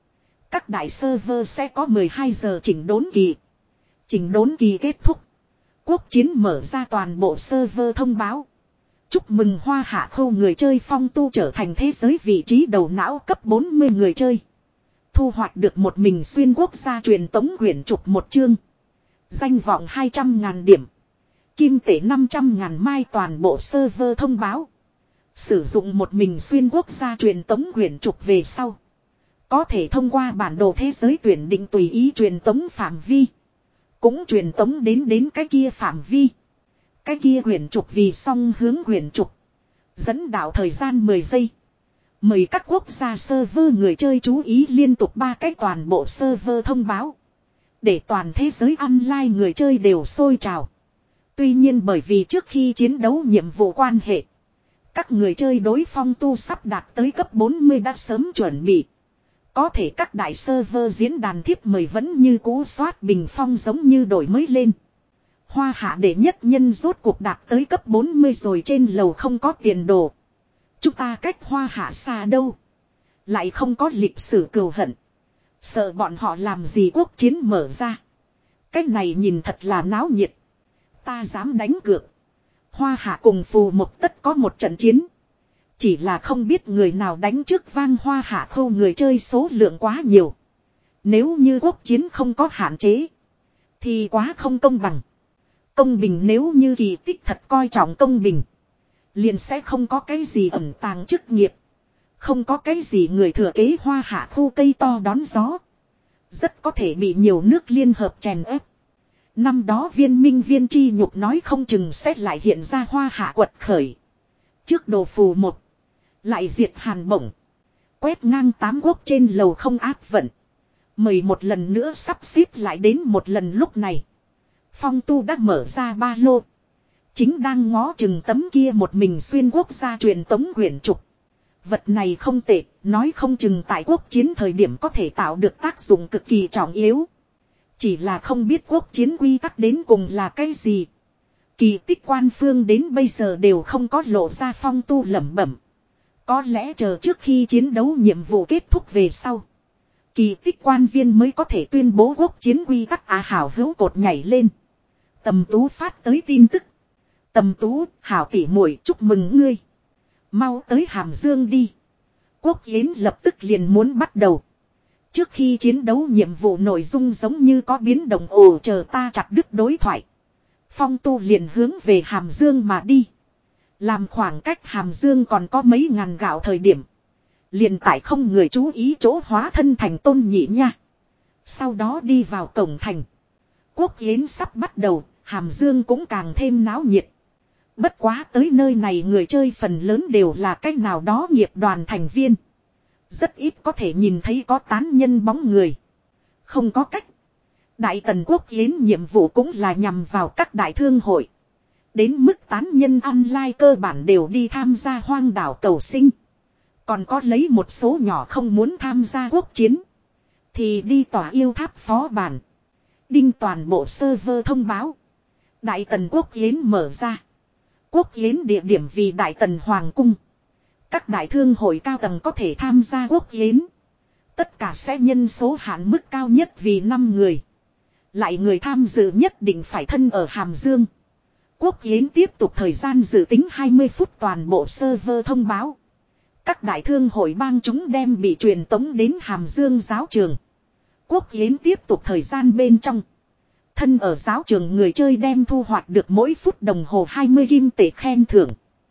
Các đại server sẽ có mười hai giờ chỉnh đốn kỳ. Chỉnh đốn kỳ kết thúc. Quốc chiến mở ra toàn bộ server thông báo. Chúc mừng Hoa Hạ Khâu người chơi Phong Tu trở thành thế giới vị trí đầu não cấp bốn mươi người chơi. Thu hoạch được một mình xuyên quốc gia truyền tống quyển trục một chương. Danh vọng hai trăm ngàn điểm. Kim tệ năm trăm ngàn mai toàn bộ server thông báo. Sử dụng một mình xuyên quốc gia truyền tống quyển trục về sau. Có thể thông qua bản đồ thế giới tuyển định tùy ý truyền tống phạm vi. Cũng truyền tống đến đến cái kia phạm vi. Cái kia quyển trục vì song hướng quyển trục. Dẫn đạo thời gian mười giây. Mời các quốc gia server người chơi chú ý liên tục ba cái toàn bộ server thông báo. Để toàn thế giới online người chơi đều sôi trào. Tuy nhiên bởi vì trước khi chiến đấu nhiệm vụ quan hệ. Các người chơi đối Phong Tu sắp đạt tới cấp bốn mươi đã sớm chuẩn bị. Có thể các đại server diễn đàn thiếp mời vẫn như cũ soát bình phong giống như đổi mới lên. Hoa Hạ đệ nhất nhân rốt cuộc đạt tới cấp bốn mươi rồi, trên lầu không có tiền đồ. Chúng ta cách Hoa Hạ xa đâu. Lại không có lịch sử cừu hận. Sợ bọn họ làm gì quốc chiến mở ra. Cách này nhìn thật là náo nhiệt. Ta dám đánh cược. Hoa Hạ cùng Phù Một tất có một trận chiến. Chỉ là không biết người nào đánh trước vang. Hoa Hạ Khâu người chơi số lượng quá nhiều. Nếu như quốc chiến không có hạn chế. Thì quá không công bằng. Công bình, nếu như kỳ tích thật coi trọng công bình. Liền sẽ không có cái gì ẩn tàng chức nghiệp. Không có cái gì người thừa kế Hoa Hạ khu cây to đón gió. Rất có thể bị nhiều nước liên hợp chèn ép. Năm đó viên minh viên chi nhục nói không chừng sẽ lại hiện ra Hoa Hạ quật khởi. Trước đồ Phù Một. Lại diệt Hàn Bổng. Quét ngang tám quốc trên lầu không áp vận. Mời một lần nữa sắp xếp lại đến một lần. Lúc này Phong Tu đã mở ra ba lô. Chính đang ngó chừng tấm kia một mình xuyên quốc gia truyền tống quyển trục. Vật này không tệ, nói không chừng tại quốc chiến thời điểm có thể tạo được tác dụng cực kỳ trọng yếu. Chỉ là không biết quốc chiến quy tắc đến cùng là cái gì. Kỳ tích quan phương đến bây giờ đều không có lộ ra. Phong Tu lẩm bẩm. Có lẽ chờ trước khi chiến đấu nhiệm vụ kết thúc về sau. Kỳ tích quan viên mới có thể tuyên bố quốc chiến quy tắc. À, hảo hữu cột nhảy lên. Tầm Tú phát tới tin tức. Tầm Tú, hảo tỉ muội, chúc mừng ngươi. Mau tới Hàm Dương đi. Quốc yến lập tức liền muốn bắt đầu. Trước khi chiến đấu nhiệm vụ nội dung giống như có biến động. Ồ, chờ ta chặt đứt đối thoại. Phong Tu liền hướng về Hàm Dương mà đi. Làm khoảng cách Hàm Dương còn có mấy ngàn gạo thời điểm. Liền tại không người chú ý chỗ hóa thân thành Tôn Nhị Nha. Sau đó đi vào cổng thành. Quốc yến sắp bắt đầu, Hàm Dương cũng càng thêm náo nhiệt. Bất quá tới nơi này người chơi phần lớn đều là cách nào đó nghiệp đoàn thành viên. Rất ít có thể nhìn thấy có tán nhân bóng người. Không có cách. Đại Tần Quốc yến nhiệm vụ cũng là nhằm vào các đại thương hội. Đến mức tán nhân online cơ bản đều đi tham gia hoang đảo cầu sinh. Còn có lấy một số nhỏ không muốn tham gia quốc chiến. Thì đi tòa yêu tháp phó bản. Đinh toàn bộ server thông báo. Đại Tần Quốc yến mở ra. Quốc yến địa điểm vì Đại Tần Hoàng Cung. Các đại thương hội cao tầng có thể tham gia quốc yến. Tất cả sẽ nhân số hạn mức cao nhất vì năm người. Lại người tham dự nhất định phải thân ở Hàm Dương. Quốc yến tiếp tục thời gian dự tính hai mươi phút toàn bộ server thông báo. Các đại thương hội bang chúng đem bị truyền tống đến Hàm Dương giáo trường. Quốc yến tiếp tục thời gian bên trong. Thân ở giáo trường người chơi đem thu hoạch được mỗi phút đồng hồ hai mươi kim tệ khen thưởng.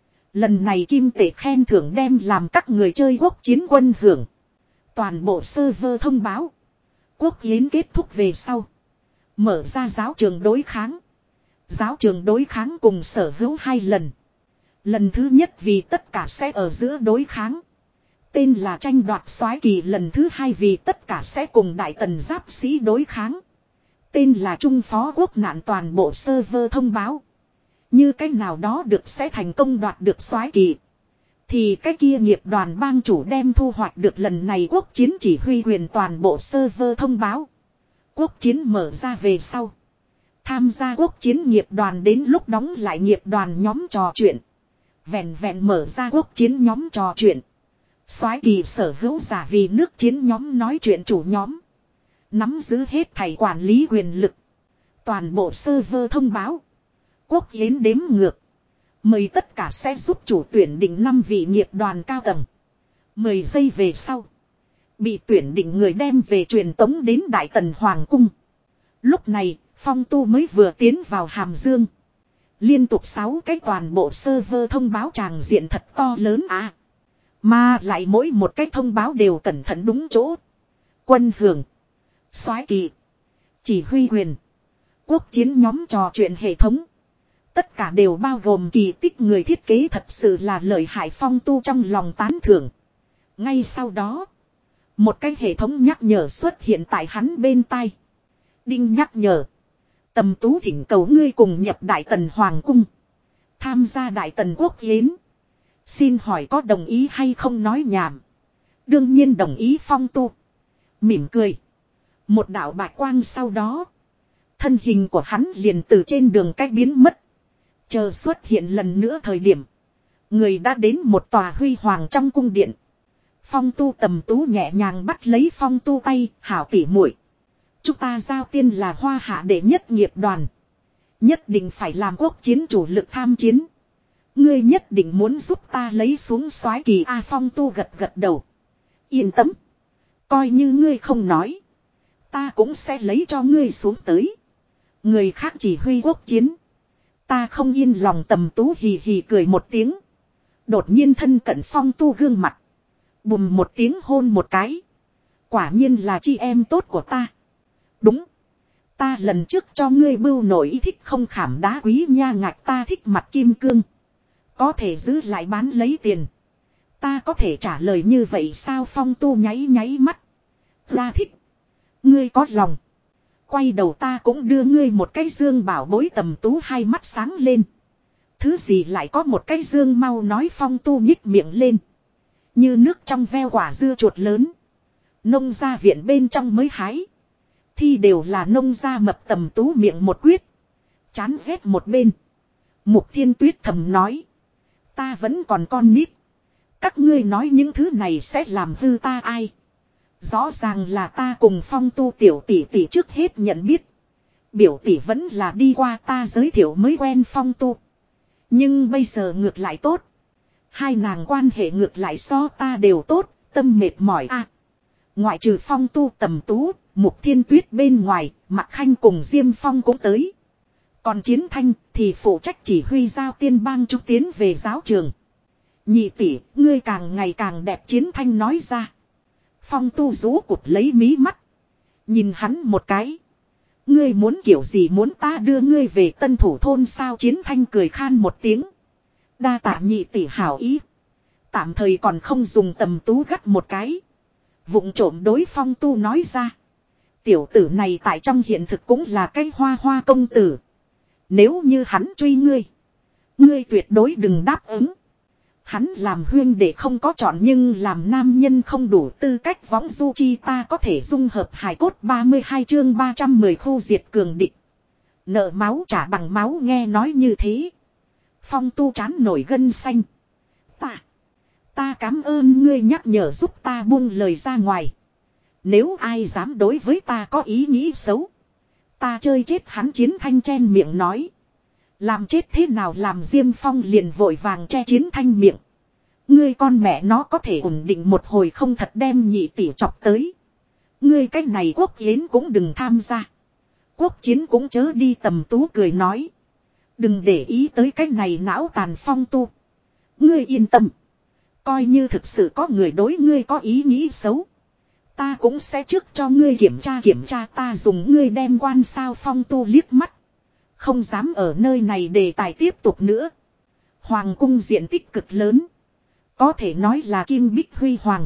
Lần này kim tệ khen thưởng đem làm các người chơi quốc chiến quân hưởng. Toàn bộ server thông báo. Quốc yến kết thúc về sau. Mở ra giáo trường đối kháng. Giáo trường đối kháng cùng sở hữu hai lần. Lần thứ nhất vì tất cả sẽ ở giữa đối kháng. Tên là tranh đoạt soái kỳ. Lần thứ hai vì tất cả sẽ cùng Đại Tần giáp sĩ đối kháng. Tên là Trung Phó Quốc nạn. Toàn bộ server thông báo. Như cách nào đó được sẽ thành công đoạt được soái kỳ. Thì cái kia nghiệp đoàn bang chủ đem thu hoạch được lần này quốc chiến chỉ huy quyền. Toàn bộ server thông báo. Quốc chiến mở ra về sau. Tham gia quốc chiến nghiệp đoàn đến lúc đóng lại nghiệp đoàn nhóm trò chuyện. Vẹn vẹn mở ra quốc chiến nhóm trò chuyện. Soái kỳ sở hữu giả vì nước chiến nhóm nói chuyện chủ nhóm. Nắm giữ hết thảy quản lý quyền lực. Toàn bộ server thông báo. Quốc yến đếm ngược. Mời tất cả sẽ giúp chủ tuyển định năm vị nghiệp đoàn cao tầng. mười giây về sau. Bị tuyển định người đem về truyền tống đến Đại Tần Hoàng Cung. Lúc này, Phong Tu mới vừa tiến vào Hàm Dương. Liên tục sáu cái toàn bộ server thông báo tràng diện thật to lớn à. Mà lại mỗi một cái thông báo đều cẩn thận đúng chỗ. Quân hưởng. Soái kỳ. Chỉ huy quyền. Quốc chiến nhóm trò chuyện hệ thống. Tất cả đều bao gồm kỳ tích người thiết kế thật sự là lợi hại. Phong Tu trong lòng tán thưởng. Ngay sau đó. Một cái hệ thống nhắc nhở xuất hiện tại hắn bên tai. Đinh nhắc nhở. Tầm Tú thỉnh cầu ngươi cùng nhập Đại Tần Hoàng Cung. Tham gia Đại Tần Quốc Yến. Xin hỏi có đồng ý hay không nói nhảm. Đương nhiên đồng ý. Phong Tu mỉm cười. Một đạo bạch quang sau đó. Thân hình của hắn liền từ trên đường cách biến mất. Chờ xuất hiện lần nữa thời điểm. Người đã đến một tòa huy hoàng trong cung điện. Phong Tu Tầm Tú nhẹ nhàng bắt lấy Phong Tu tay. Hảo tỉ muội, chúng ta giao tiên là hoa hạ đệ nhất nghiệp đoàn. Nhất định phải làm quốc chiến chủ lực tham chiến. Ngươi nhất định muốn giúp ta lấy xuống soái kỳ. A Phong Tu gật gật đầu. Yên tâm. Coi như ngươi không nói. Ta cũng sẽ lấy cho ngươi xuống tới. Người khác chỉ huy quốc chiến. Ta không yên lòng. Tầm Tú hì hì cười một tiếng. Đột nhiên thân cận Phong Tu gương mặt. Bùm một tiếng hôn một cái. Quả nhiên là chị em tốt của ta. Đúng. Ta lần trước cho ngươi bưu nổi thích không khảm đá quý nha ngạch. Ta thích mặt kim cương. Có thể giữ lại bán lấy tiền. Ta có thể trả lời như vậy sao? Phong Tu nháy nháy mắt. Ra thích. Ngươi có lòng. Quay đầu ta cũng đưa ngươi một cái dương bảo bối. Tầm Tú hai mắt sáng lên. Thứ gì lại có một cái dương? Mau nói. Phong Tu nhích miệng lên. Như nước trong veo quả dưa chuột lớn. Nông gia viện bên trong mới hái. Thì đều là nông gia mập. Tầm Tú miệng một quyết. Chán ghét một bên. Mục Thiên Tuyết thầm nói. Ta vẫn còn con nít. Các ngươi nói những thứ này sẽ làm hư ta ai? Rõ ràng là ta cùng Phong Tu tiểu tỷ tỷ trước hết nhận biết. Biểu tỷ vẫn là đi qua ta giới thiệu mới quen Phong Tu. Nhưng bây giờ ngược lại tốt. Hai nàng quan hệ ngược lại so ta đều tốt. Tâm mệt mỏi a. À, ngoại trừ Phong Tu Tầm Tú, Mục Thiên Tuyết bên ngoài, Mạc Khanh cùng Diêm Phong cũng tới. Còn Chiến Thanh thì phụ trách chỉ huy giao tiên bang chúng tiến về giáo trường. Nhị tỷ, ngươi càng ngày càng đẹp. Chiến Thanh nói ra. Phong Tu rũ cụt lấy mí mắt. Nhìn hắn một cái. Ngươi muốn kiểu gì? Muốn ta đưa ngươi về Tân Thủ thôn sao? Chiến Thanh cười khan một tiếng. Đa tạ nhị tỷ hảo ý. Tạm thời còn không dùng. Tầm Tú gắt một cái. Vụng trộm đối Phong Tu nói ra. Tiểu tử này tại trong hiện thực cũng là cái hoa hoa công tử. Nếu như hắn truy ngươi. Ngươi tuyệt đối đừng đáp ứng. Hắn làm huyên để không có chọn. Nhưng làm nam nhân không đủ tư cách võng du chi. Ta có thể dung hợp hài cốt. ba mươi hai chương ba trăm mười khu diệt cường địch. Nợ máu trả bằng máu. Nghe nói như thế. Phong Tu chán nổi gân xanh. Ta. Ta cảm ơn ngươi nhắc nhở giúp ta buông lời ra ngoài. Nếu ai dám đối với ta có ý nghĩ xấu. Ta chơi chết hắn. Chiến Thanh chen miệng nói. Làm chết thế nào? Làm Diêm Phong liền vội vàng che Chiến Thanh miệng. Ngươi con mẹ nó có thể ổn định một hồi không? Thật đem nhị tỷ chọc tới. Ngươi cách này quốc yến cũng đừng tham gia. Quốc chiến cũng chớ đi. Tầm Tú cười nói. Đừng để ý tới cách này não tàn. Phong Tu. Ngươi yên tâm. Coi như thực sự có người đối ngươi có ý nghĩ xấu. Ta cũng sẽ trước cho ngươi kiểm tra kiểm tra. Ta dùng ngươi đem quan sao? Phong Tu liếc mắt. Không dám ở nơi này đề tài tiếp tục nữa. Hoàng cung diện tích cực lớn. Có thể nói là kim bích huy hoàng.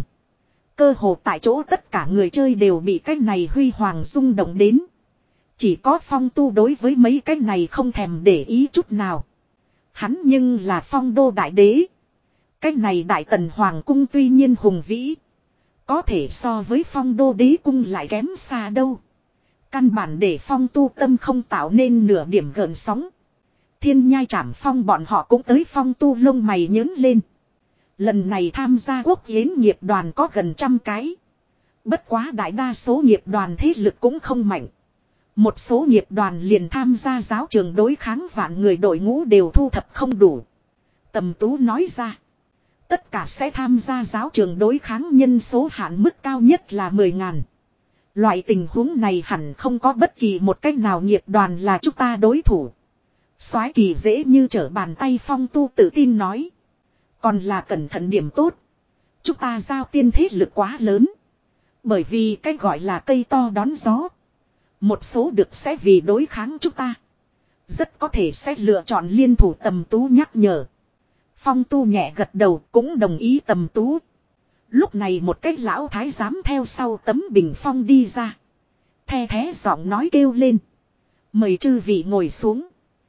Cơ hồ tại chỗ tất cả người chơi đều bị cái này huy hoàng rung động đến. Chỉ có Phong Tu đối với mấy cái này không thèm để ý chút nào. Hắn nhưng là Phong Đô đại đế. Cái này Đại Tần Hoàng cung tuy nhiên hùng vĩ. Có thể so với Phong Đô đế cung lại kém xa đâu. Căn bản để Phong Tu tâm không tạo nên nửa điểm gợn sóng. Thiên Nhai Trảm Phong bọn họ cũng tới. Phong Tu lông mày nhớn lên. Lần này tham gia quốc yến nghiệp đoàn có gần trăm cái. Bất quá đại đa số nghiệp đoàn thế lực cũng không mạnh. Một số nghiệp đoàn liền tham gia giáo trường đối kháng vạn người đội ngũ đều thu thập không đủ. Tầm Tú nói ra. Tất cả sẽ tham gia giáo trường đối kháng nhân số hạn mức cao nhất là mười ngàn. Loại tình huống này hẳn không có bất kỳ một cách nào nghiệp đoàn là chúng ta đối thủ. Soái Kỳ dễ như trở bàn tay Phong Tu tự tin nói. Còn là cẩn thận điểm tốt. Chúng ta giao tiên thế lực quá lớn. Bởi vì cái gọi là cây to đón gió. Một số được sẽ vì đối kháng chúng ta. Rất có thể sẽ lựa chọn liên thủ Tầm Tú nhắc nhở. Phong Tu nhẹ gật đầu cũng đồng ý Tầm Tú. Lúc này một cái lão thái giám theo sau tấm bình phong đi ra. The thé giọng nói kêu lên. Mời chư vị ngồi xuống.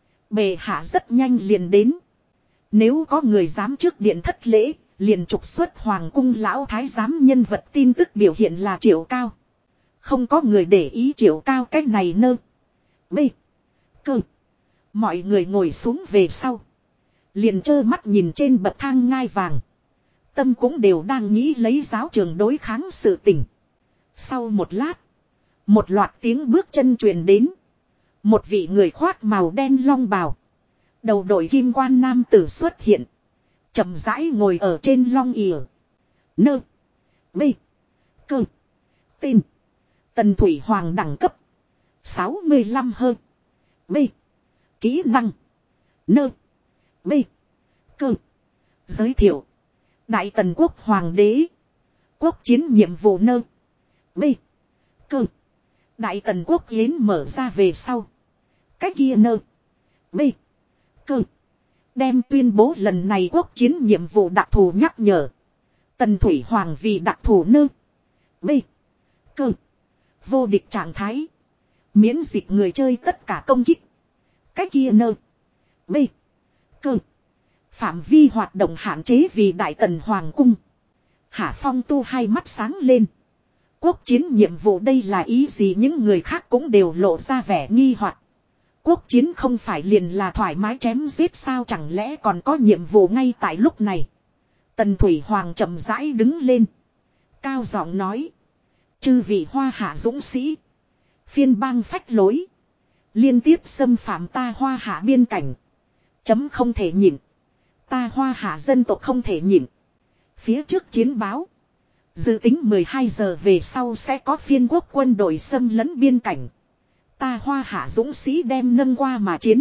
Bệ hạ rất nhanh liền đến. Nếu có người dám trước điện thất lễ, liền trục xuất hoàng cung lão thái giám nhân vật tin tức biểu hiện là Triệu Cao. Không có người để ý Triệu Cao cách này nơ. B. Cơ. Mọi người ngồi xuống về sau. Liền trơ mắt nhìn trên bậc thang ngai vàng. Tâm cũng đều đang nghĩ lấy giáo trường đối kháng sự tình. Sau một lát. Một loạt tiếng bước chân truyền đến. Một vị người khoác màu đen long bào. Đầu đội kim quan nam tử xuất hiện. Chậm rãi ngồi ở trên long ỉa. Nơ. B. Cơ. Tên. Tần Thủy Hoàng đẳng cấp. sáu mươi lăm hơn. B. Kỹ năng. Nơ. B. Cơ. Giới thiệu. Đại Tần Quốc Hoàng đế. Quốc chiến nhiệm vụ nơ. B. Cơ. Đại Tần Quốc yến mở ra về sau. Cái kia nơ. B. Cơ. Đem tuyên bố lần này quốc chiến nhiệm vụ đặc thù nhắc nhở. Tần Thủy Hoàng vì đặc thù nơ. B. Cơ. Vô địch trạng thái. Miễn dịch người chơi tất cả công kích. Cái kia nơ. B. Cơ. Phạm vi hoạt động hạn chế vì Đại Tần Hoàng cung. Hạ Phong Tu hai mắt sáng lên. Quốc chiến nhiệm vụ đây là ý gì, những người khác cũng đều lộ ra vẻ nghi hoặc. Quốc chiến không phải liền là thoải mái chém giết sao, chẳng lẽ còn có nhiệm vụ ngay tại lúc này. Tần Thủy Hoàng chậm rãi đứng lên. Cao giọng nói. Chư vị Hoa Hạ dũng sĩ. Phiên bang phách lối. Liên tiếp xâm phạm ta Hoa Hạ biên cảnh. Chấm không thể nhịn. Ta Hoa Hạ dân tộc không thể nhịn. Phía trước chiến báo. Dự tính mười hai giờ về sau sẽ có phiên quốc quân đội xâm lấn biên cảnh. Ta Hoa Hạ dũng sĩ đem nâng qua mà chiến.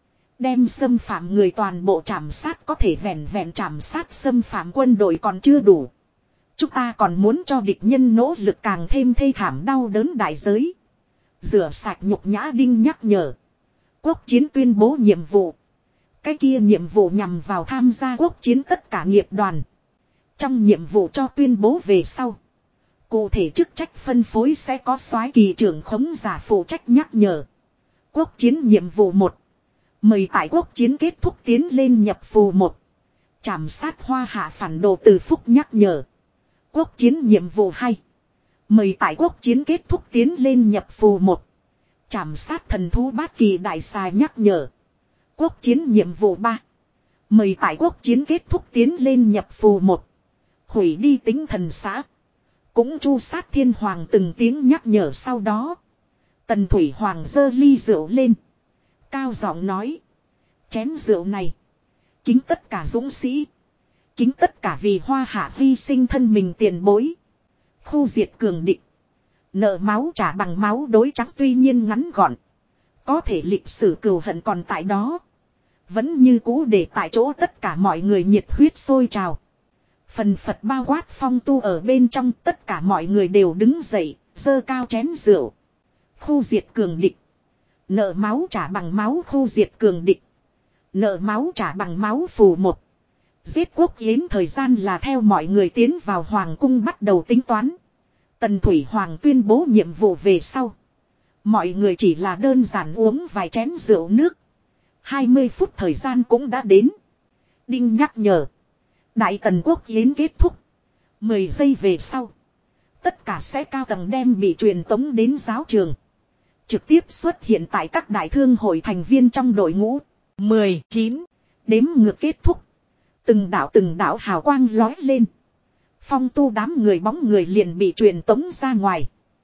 Đem xâm phạm người toàn bộ trảm sát, có thể vẹn vẹn trảm sát xâm phạm quân đội còn chưa đủ. Chúng ta còn muốn cho địch nhân nỗ lực càng thêm thê thảm đau đớn đại giới. Rửa sạch nhục nhã đinh nhắc nhở. Quốc chiến tuyên bố nhiệm vụ. Cái kia nhiệm vụ nhằm vào tham gia quốc chiến tất cả nghiệp đoàn. Trong nhiệm vụ cho tuyên bố về sau. Cụ thể chức trách phân phối sẽ có soái kỳ trưởng khống giả phụ trách nhắc nhở. Quốc chiến nhiệm vụ một. Mời tại quốc chiến kết thúc tiến lên nhập phù một. Trảm sát Hoa Hạ phản đồ từ phúc nhắc nhở. Quốc chiến nhiệm vụ hai. Mời tại quốc chiến kết thúc tiến lên nhập phù một. Trảm sát thần thú bát kỳ đại xà nhắc nhở. Quốc chiến nhiệm vụ ba. Mời tại quốc chiến kết thúc tiến lên nhập phù một. Hủy đi tính thần xã. Cũng chu sát thiên hoàng từng tiếng nhắc nhở sau đó. Tần Thủy Hoàng giơ ly rượu lên. Cao giọng nói. Chén rượu này. Kính tất cả dũng sĩ. Kính tất cả vì Hoa Hạ hy sinh thân mình tiền bối. Khu diệt cường địch. Nợ máu trả bằng máu đối trắng tuy nhiên ngắn gọn. Có thể lịch sử cừu hận còn tại đó. Vẫn như cũ để tại chỗ tất cả mọi người nhiệt huyết sôi trào. Phần Phật bao quát Phong Tu ở bên trong, tất cả mọi người đều đứng dậy, giơ cao chén rượu. Khu diệt cường địch. Nợ máu trả bằng máu khu diệt cường địch. Nợ máu trả bằng máu phù một. Giết quốc yến thời gian là theo mọi người tiến vào hoàng cung bắt đầu tính toán. Tần Thủy Hoàng tuyên bố nhiệm vụ về sau. Mọi người chỉ là đơn giản uống vài chén rượu nước. hai mươi phút thời gian cũng đã đến. Đinh nhắc nhở. Đại Tần Quốc yến kết thúc. mười giây về sau. Tất cả sẽ cao tầng đem bị truyền tống đến giáo trường. Trực tiếp xuất hiện tại các đại thương hội thành viên trong đội ngũ. mười chín. Đếm ngược kết thúc. Từng đạo từng đạo hào quang lói lên. Phong tu đám người bóng người liền bị truyền tống ra ngoài.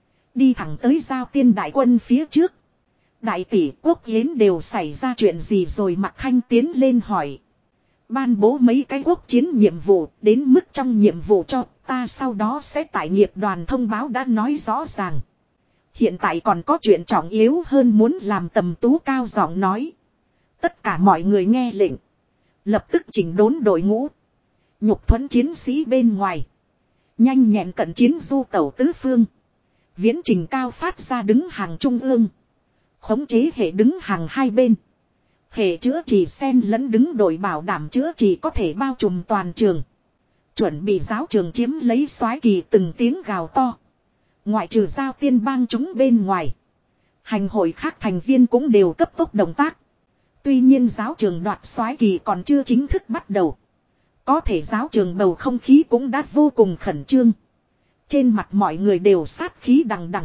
Đi thẳng tới giao tiên đại quân phía trước. Đại tỷ Quốc Yến đều xảy ra chuyện gì rồi, Mạc Khanh tiến lên hỏi. Ban bố mấy cái quốc chiến nhiệm vụ, đến mức trong nhiệm vụ cho ta sau đó sẽ tại nghiệp đoàn thông báo đã nói rõ ràng. Hiện tại còn có chuyện trọng yếu hơn muốn làm, Tầm Tú cao giọng nói. Tất cả mọi người nghe lệnh. Lập tức chỉnh đốn đội ngũ. Nhục thuẫn chiến sĩ bên ngoài. Nhanh nhẹn cận chiến du tẩu tứ phương. Viễn trình cao phát ra đứng hàng trung ương. Khống chế hệ đứng hàng hai bên. Hệ chữa trị xen lẫn đứng đội bảo đảm chữa trị có thể bao trùm toàn trường. Chuẩn bị giáo trường chiếm lấy soái kỳ, từng tiếng gào to. Ngoại trừ giao tiên bang chúng bên ngoài. Hành hội khác thành viên cũng đều cấp tốc động tác. Tuy nhiên giáo trường đoạt soái kỳ còn chưa chính thức bắt đầu. Có thể giáo trường bầu không khí cũng đã vô cùng khẩn trương. Trên mặt mọi người đều sát khí đằng đằng.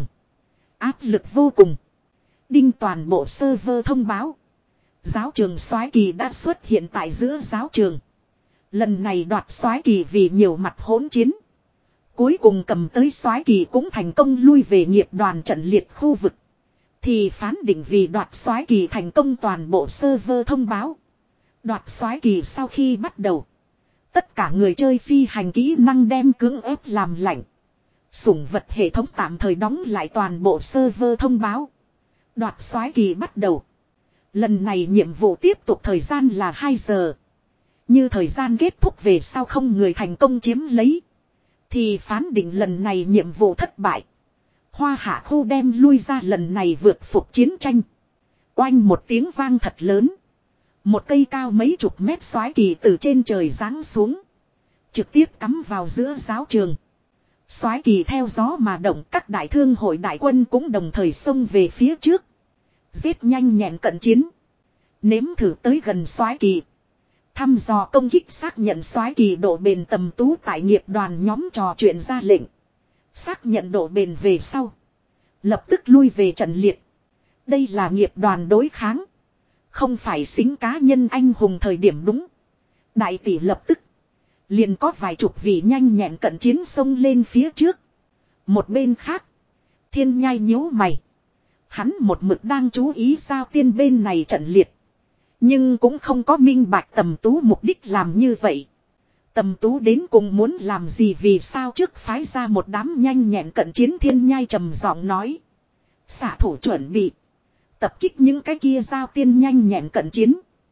Áp lực vô cùng. Đinh toàn bộ server thông báo. Giáo trường soái kỳ đã xuất hiện tại giữa giáo trường. Lần này đoạt soái kỳ vì nhiều mặt hỗn chiến. Cuối cùng cầm tới soái kỳ cũng thành công lui về nghiệp đoàn trận liệt khu vực. Thì phán định vì đoạt soái kỳ thành công, toàn bộ server thông báo. Đoạt soái kỳ sau khi bắt đầu. Tất cả người chơi phi hành kỹ năng đem cưỡng ép làm lạnh. Sủng vật hệ thống tạm thời đóng lại, toàn bộ server thông báo. Đoạt soái kỳ bắt đầu. Lần này nhiệm vụ tiếp tục thời gian là hai giờ. Như thời gian kết thúc về sau không người thành công chiếm lấy. Thì phán định lần này nhiệm vụ thất bại. Hoa Hạ khu đem lui ra lần này vượt phục chiến tranh. Oanh một tiếng vang thật lớn. Một cây cao mấy chục mét soái kỳ từ trên trời giáng xuống. Trực tiếp cắm vào giữa giáo trường. Soái kỳ theo gió mà động, các đại thương hội đại quân cũng đồng thời xông về phía trước. Giết nhanh nhẹn cận chiến. Nếm thử tới gần soái kỳ. Thăm dò công kích xác nhận soái kỳ độ bền, Tầm Tú tại nghiệp đoàn nhóm trò chuyện ra lệnh. Xác nhận độ bền về sau. Lập tức lui về trận liệt. Đây là nghiệp đoàn đối kháng. Không phải xính cá nhân anh hùng thời điểm đúng. Đại tỷ lập tức. Liền có vài chục vị nhanh nhẹn cận chiến xông lên phía trước. Một bên khác. Thiên Nhai nhíu mày. Hắn một mực đang chú ý giao tiên bên này trận liệt. Nhưng cũng không có minh bạch Tầm Tú mục đích làm như vậy. Tầm Tú đến cùng muốn làm gì, vì sao trước phái ra một đám nhanh nhẹn cận chiến. Thiên Nhai trầm giọng nói. Xạ thủ chuẩn bị. Tập kích những cái kia giao tiên nhanh nhẹn cận chiến.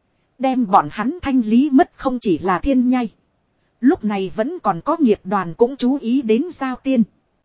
Đem bọn hắn thanh lý mất. Không chỉ là Thiên Nhai. Lúc này vẫn còn có nghiệp đoàn cũng chú ý đến giao tiên.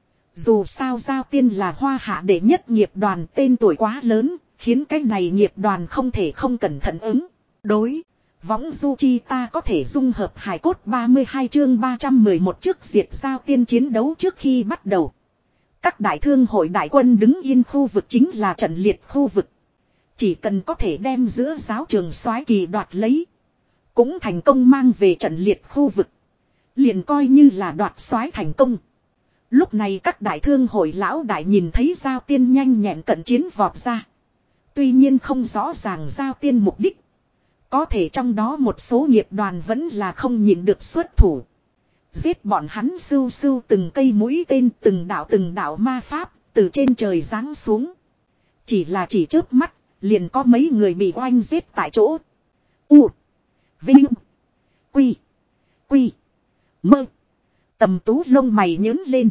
Dù sao giao tiên là Hoa Hạ đệ nhất nghiệp đoàn, tên tuổi quá lớn. Khiến cái này nghiệp đoàn không thể không cẩn thận ứng đối. Võng du chi ta có thể dung hợp hài cốt. Ba mươi hai chương ba trăm mười một trước diệt giao tiên chiến đấu trước khi bắt đầu. Các đại thương hội đại quân đứng yên khu vực chính là trận liệt khu vực. Chỉ cần có thể đem giữa giáo trường soái kỳ đoạt lấy. Cũng thành công mang về trận liệt khu vực. Liền coi như là đoạt soái thành công. Lúc này các đại thương hội lão đại nhìn thấy giao tiên nhanh nhẹn cận chiến vọt ra. Tuy nhiên không rõ ràng giao tiên mục đích. Có thể trong đó một số nghiệp đoàn vẫn là không nhịn được xuất thủ. Giết bọn hắn, sưu sưu từng cây mũi tên, từng đạo từng đạo ma pháp, từ trên trời giáng xuống. Chỉ là chỉ chớp mắt, liền có mấy người bị oanh giết tại chỗ. U. Vinh. Quy. Quy. Mơ. Tầm Tú lông mày nhớn lên.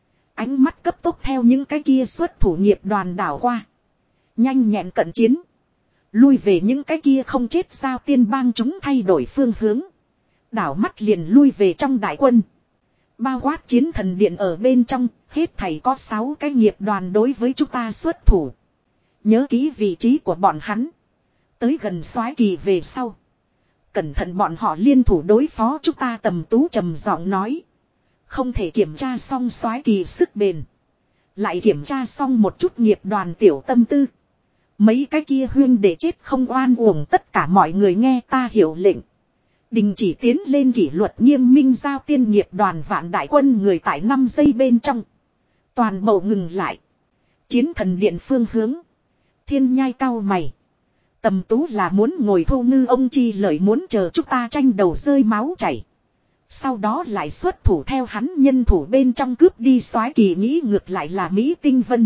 Ánh mắt cấp tốc theo những cái kia xuất thủ nghiệp đoàn đảo qua. Nhanh nhẹn cận chiến. Lui về những cái kia không chết giao tiên bang chúng thay đổi phương hướng. Đảo mắt liền lui về trong đại quân. Bao quát chiến thần điện ở bên trong, hết thảy có sáu cái nghiệp đoàn đối với chúng ta xuất thủ. Nhớ kỹ vị trí của bọn hắn. Tới gần soái kỳ về sau. Cẩn thận bọn họ liên thủ đối phó chúng ta, Tầm Tú trầm giọng nói. Không thể kiểm tra xong soái kỳ sức bền. Lại kiểm tra xong một chút nghiệp đoàn tiểu tâm tư. Mấy cái kia huyên để chết không oan uổng, tất cả mọi người nghe ta hiểu lệnh. Đình chỉ tiến lên kỷ luật nghiêm minh giao tiên nghiệp đoàn vạn đại quân người tại năm giây bên trong. Toàn bộ ngừng lại. Chiến thần điện phương hướng. Thiên Nhai cau mày. Tầm Tú là muốn ngồi thu ngư ông chi lợi, muốn chờ chúng ta tranh đầu rơi máu chảy. Sau đó lại xuất thủ theo hắn nhân thủ bên trong cướp đi soái kỳ, nghĩ ngược lại là Mỹ Tinh Vân.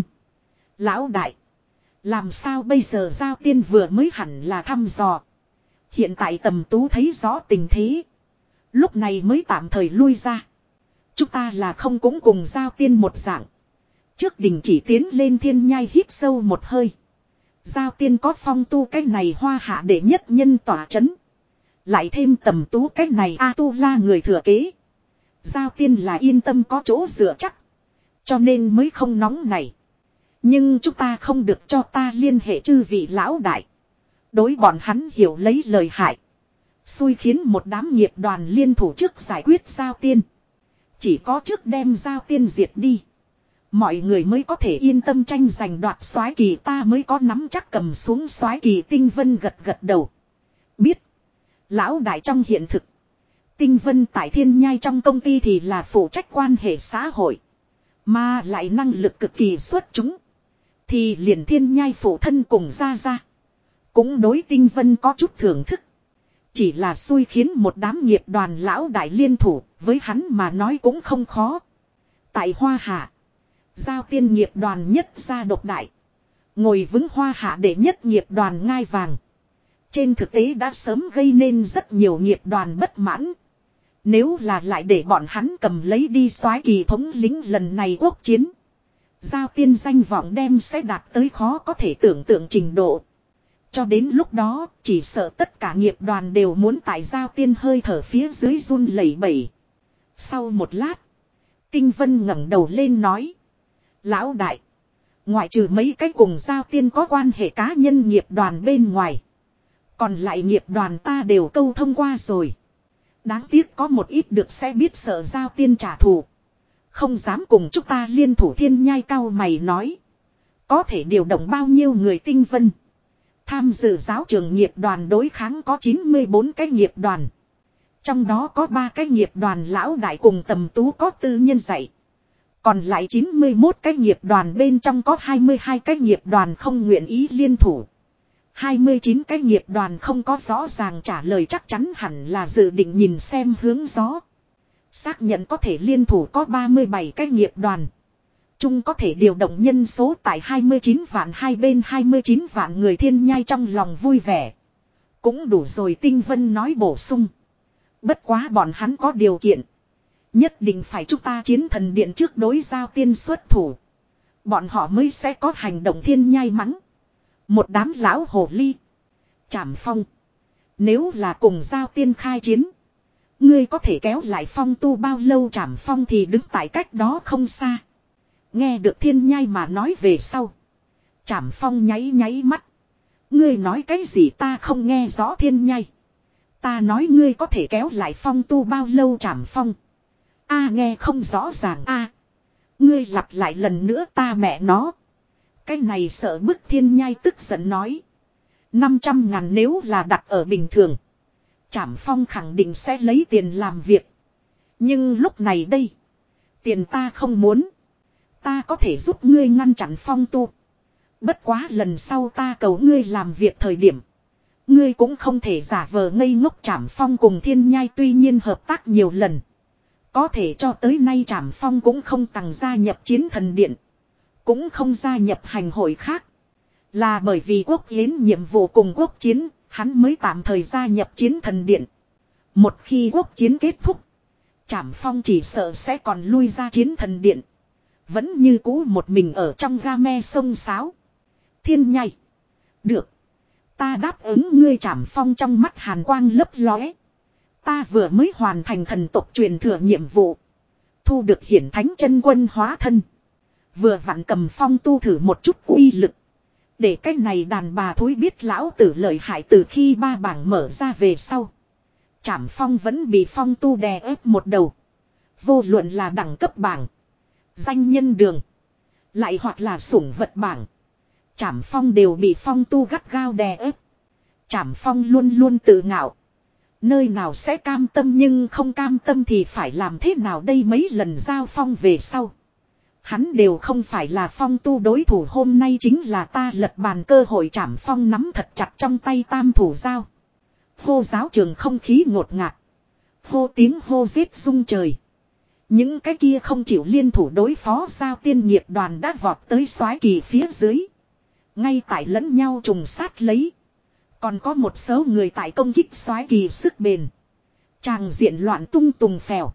Lão đại. Làm sao bây giờ? Giao Tiên vừa mới hẳn là thăm dò. Hiện tại Tầm Tú thấy rõ tình thế. Lúc này mới tạm thời lui ra. Chúng ta là không cũng cùng Giao Tiên một dạng. Trước đình chỉ tiến lên thiên nhai, hít sâu một hơi. Giao Tiên có Phong Tu cái này hoa hạ đệ nhất nhân tỏa chấn. Lại thêm Tầm Tú cái này A Tu La người thừa kế. Giao Tiên là yên tâm có chỗ dựa chắc. Cho nên mới không nóng này. Nhưng chúng ta không được cho ta liên hệ chư vị lão đại. Đối bọn hắn hiểu lấy lời hại. Xui khiến một đám nghiệp đoàn liên thủ trước giải quyết Giao Tiên. Chỉ có trước đem Giao Tiên diệt đi. Mọi người mới có thể yên tâm tranh giành đoạt soái kỳ, ta mới có nắm chắc cầm xuống soái kỳ. Tinh Vân gật gật đầu. Biết. Lão đại trong hiện thực. Tinh Vân tại Thiên Nhai trong công ty thì là phụ trách quan hệ xã hội. Mà lại năng lực cực kỳ xuất chúng. Thì liền Thiên Nhai phụ thân cùng ra ra. Cũng đối Tinh Vân có chút thưởng thức. Chỉ là xui khiến một đám nghiệp đoàn lão đại liên thủ, với hắn mà nói cũng không khó. Tại Hoa Hạ, Giao Tiên nghiệp đoàn nhất gia độc đại. Ngồi vững Hoa Hạ đệ nhất nghiệp đoàn ngai vàng. Trên thực tế đã sớm gây nên rất nhiều nghiệp đoàn bất mãn. Nếu là lại để bọn hắn cầm lấy đi soái kỳ thống lĩnh lần này quốc chiến. Giao Tiên danh vọng đem sẽ đạt tới khó có thể tưởng tượng trình độ. Cho đến lúc đó, chỉ sợ tất cả nghiệp đoàn đều muốn tại Giao Tiên hơi thở phía dưới run lẩy bẩy. Sau một lát, Tinh Vân ngẩng đầu lên nói. Lão đại, ngoại trừ mấy cái cùng Giao Tiên có quan hệ cá nhân nghiệp đoàn bên ngoài. Còn lại nghiệp đoàn ta đều câu thông qua rồi. Đáng tiếc có một ít được sẽ biết sợ Giao Tiên trả thù. Không dám cùng chúng ta liên thủ. Thiên Nhai cao mày nói. Có thể điều động bao nhiêu người? Tinh Vân. Tham dự giáo trường nghiệp đoàn đối kháng có chín mươi bốn cái nghiệp đoàn. Trong đó có ba cái nghiệp đoàn lão đại cùng Tầm Tú có tư nhân dạy. Còn lại chín mươi mốt cái nghiệp đoàn bên trong có hai mươi hai cái nghiệp đoàn không nguyện ý liên thủ. hai mươi chín cái nghiệp đoàn không có rõ ràng trả lời, chắc chắn hẳn là dự định nhìn xem hướng gió. Xác nhận có thể liên thủ có ba mươi bảy cái nghiệp đoàn. Chung có thể điều động nhân số tại hai mươi chín vạn, hai bên hai mươi chín vạn người. Thiên Nhai trong lòng vui vẻ. Cũng đủ rồi. Tinh Vân nói bổ sung. Bất quá bọn hắn có điều kiện. Nhất định phải chúng ta chiến thần điện trước đối Giao Tiên xuất thủ. Bọn họ mới sẽ có hành động. Thiên Nhai mắng. Một đám lão hồ ly. Trảm Phong. Nếu là cùng Giao Tiên khai chiến. Ngươi có thể kéo lại Phong Tu bao lâu? Trảm Phong thì đứng tại cách đó không xa. Nghe được Thiên Nhai mà nói về sau. Trảm Phong nháy nháy mắt. Ngươi nói cái gì ta không nghe rõ? Thiên Nhai. Ta nói ngươi có thể kéo lại Phong Tu bao lâu? Trảm Phong. A nghe không rõ ràng a. Ngươi lặp lại lần nữa. Ta mẹ nó. Cái này sợ bức. Thiên Nhai tức giận nói. năm trăm ngàn nếu là đặt ở bình thường. Trảm Phong khẳng định sẽ lấy tiền làm việc. Nhưng lúc này đây. Tiền ta không muốn. Ta có thể giúp ngươi ngăn chặn Phong Tu. Bất quá lần sau ta cầu ngươi làm việc thời điểm. Ngươi cũng không thể giả vờ ngây ngốc. Trảm Phong cùng Thiên Nhai tuy nhiên hợp tác nhiều lần. Có thể cho tới nay Trảm Phong cũng không tằng gia nhập chiến thần điện. Cũng không gia nhập hành hội khác. Là bởi vì quốc yến nhiệm vụ cùng quốc chiến. Hắn mới tạm thời gia nhập chiến thần điện. Một khi quốc chiến kết thúc. Trảm Phong chỉ sợ sẽ còn lui ra chiến thần điện. Vẫn như cũ một mình ở trong game sông sáo. Thiên Nhai. Được. Ta đáp ứng ngươi. Trảm Phong trong mắt hàn quang lấp lóe. Ta vừa mới hoàn thành thần tộc truyền thừa nhiệm vụ. Thu được hiển thánh chân quân hóa thân. Vừa vặn cầm Phong Tu thử một chút uy lực. Để cái này đàn bà thối biết lão tử lợi hại. Từ khi ba bảng mở ra về sau. Trảm Phong vẫn bị Phong Tu đè ép một đầu. Vô luận là đẳng cấp bảng. Danh nhân đường. Lại hoặc là sủng vật bảng. Trảm Phong đều bị Phong Tu gắt gao đè ép. Trảm Phong luôn luôn tự ngạo. Nơi nào sẽ cam tâm, nhưng không cam tâm thì phải làm thế nào đây? Mấy lần giao phong về sau. Hắn đều không phải là Phong Tu đối thủ, hôm nay chính là ta lật bàn cơ hội. Trảm Phong nắm thật chặt trong tay tam thủ dao. Hô giáo trường không khí ngột ngạt. Hô tiếng hô giết rung trời. Những cái kia không chịu liên thủ đối phó Giao Tiên nghiệp đoàn đã vọt tới Soái Kỳ phía dưới. Ngay tại lẫn nhau trùng sát lấy. Còn có một số người tại công kích Soái Kỳ sức bền. Tràng diện loạn tung tùng phèo.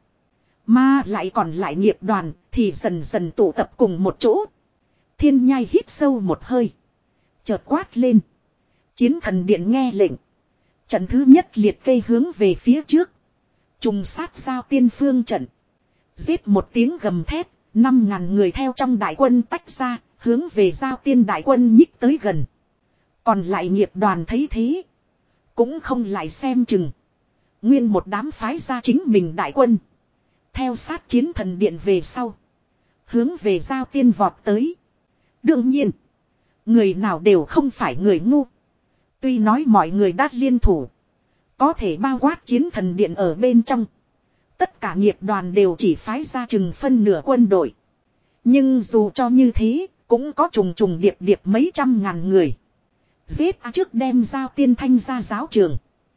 Mà lại còn lại nghiệp đoàn thì dần dần tụ tập cùng một chỗ. Thiên Nhai hít sâu một hơi. Chợt quát lên. Chiến thần điện nghe lệnh. Trận thứ nhất liệt kê hướng về phía trước. Trùng sát Giao Tiên phương trận. Giết một tiếng gầm thét. Năm ngàn người theo trong đại quân tách ra. Hướng về Giao Tiên đại quân nhích tới gần. Còn lại nghiệp đoàn thấy thế. Cũng không lại xem chừng. Nguyên một đám phái ra chính mình đại quân. Theo sát chiến thần điện về sau. Hướng về Giao Tiên vọt tới. Đương nhiên. Người nào đều không phải người ngu. Tuy nói mọi người đã liên thủ. Có thể bao quát chiến thần điện ở bên trong. Tất cả nghiệp đoàn đều chỉ phái ra chừng phân nửa quân đội. Nhưng dù cho như thế. Cũng có trùng trùng điệp điệp mấy trăm ngàn người. Giết trước đem Giao Tiên thanh ra giáo trường.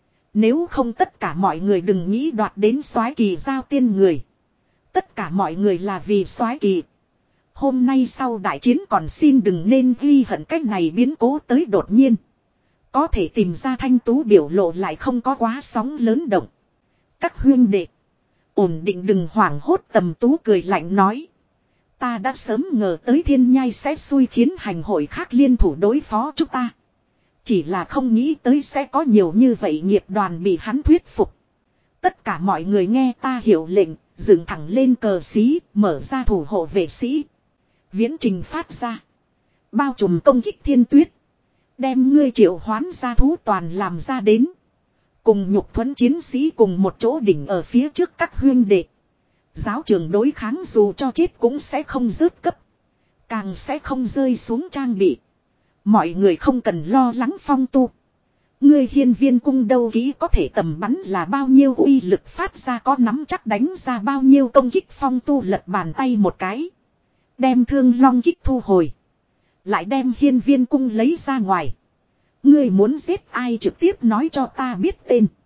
Nếu không tất cả mọi người đừng nghĩ đoạt đến Soái Kỳ Giao Tiên người. Tất cả mọi người là vì Soái Kỳ. Hôm nay sau đại chiến còn xin đừng nên ghi hận cách này biến cố tới đột nhiên. Có thể tìm ra Thanh Tú biểu lộ lại không có quá sóng lớn động. Các huynh đệ. Ổn định đừng hoảng hốt. Tầm Tú cười lạnh nói. Ta đã sớm ngờ tới Thiên Nhai sẽ xui khiến hành hội khác liên thủ đối phó chúng ta. Chỉ là không nghĩ tới sẽ có nhiều như vậy nghiệp đoàn bị hắn thuyết phục. Tất cả mọi người nghe ta hiệu lệnh, dựng thẳng lên cờ xí, mở ra thủ hộ vệ sĩ. Viễn trình phát ra. Bao trùm công kích thiên tuyết. Đem ngươi triệu hoán ra thú toàn làm ra đến. Cùng nhục thuẫn chiến sĩ cùng một chỗ đỉnh ở phía trước các huyên đệ. Giáo trường đối kháng dù cho chết cũng sẽ không rớt cấp. Càng sẽ không rơi xuống trang bị. Mọi người không cần lo lắng Phong Tu. Ngươi Hiên Viên cung đâu kỹ có thể tầm bắn là bao nhiêu uy lực phát ra có nắm chắc đánh ra bao nhiêu công kích. Phong Tu lật bàn tay một cái. Đem Thương Long kích thu hồi. Lại đem Hiên Viên cung lấy ra ngoài. Ngươi muốn giết ai trực tiếp nói cho ta biết tên.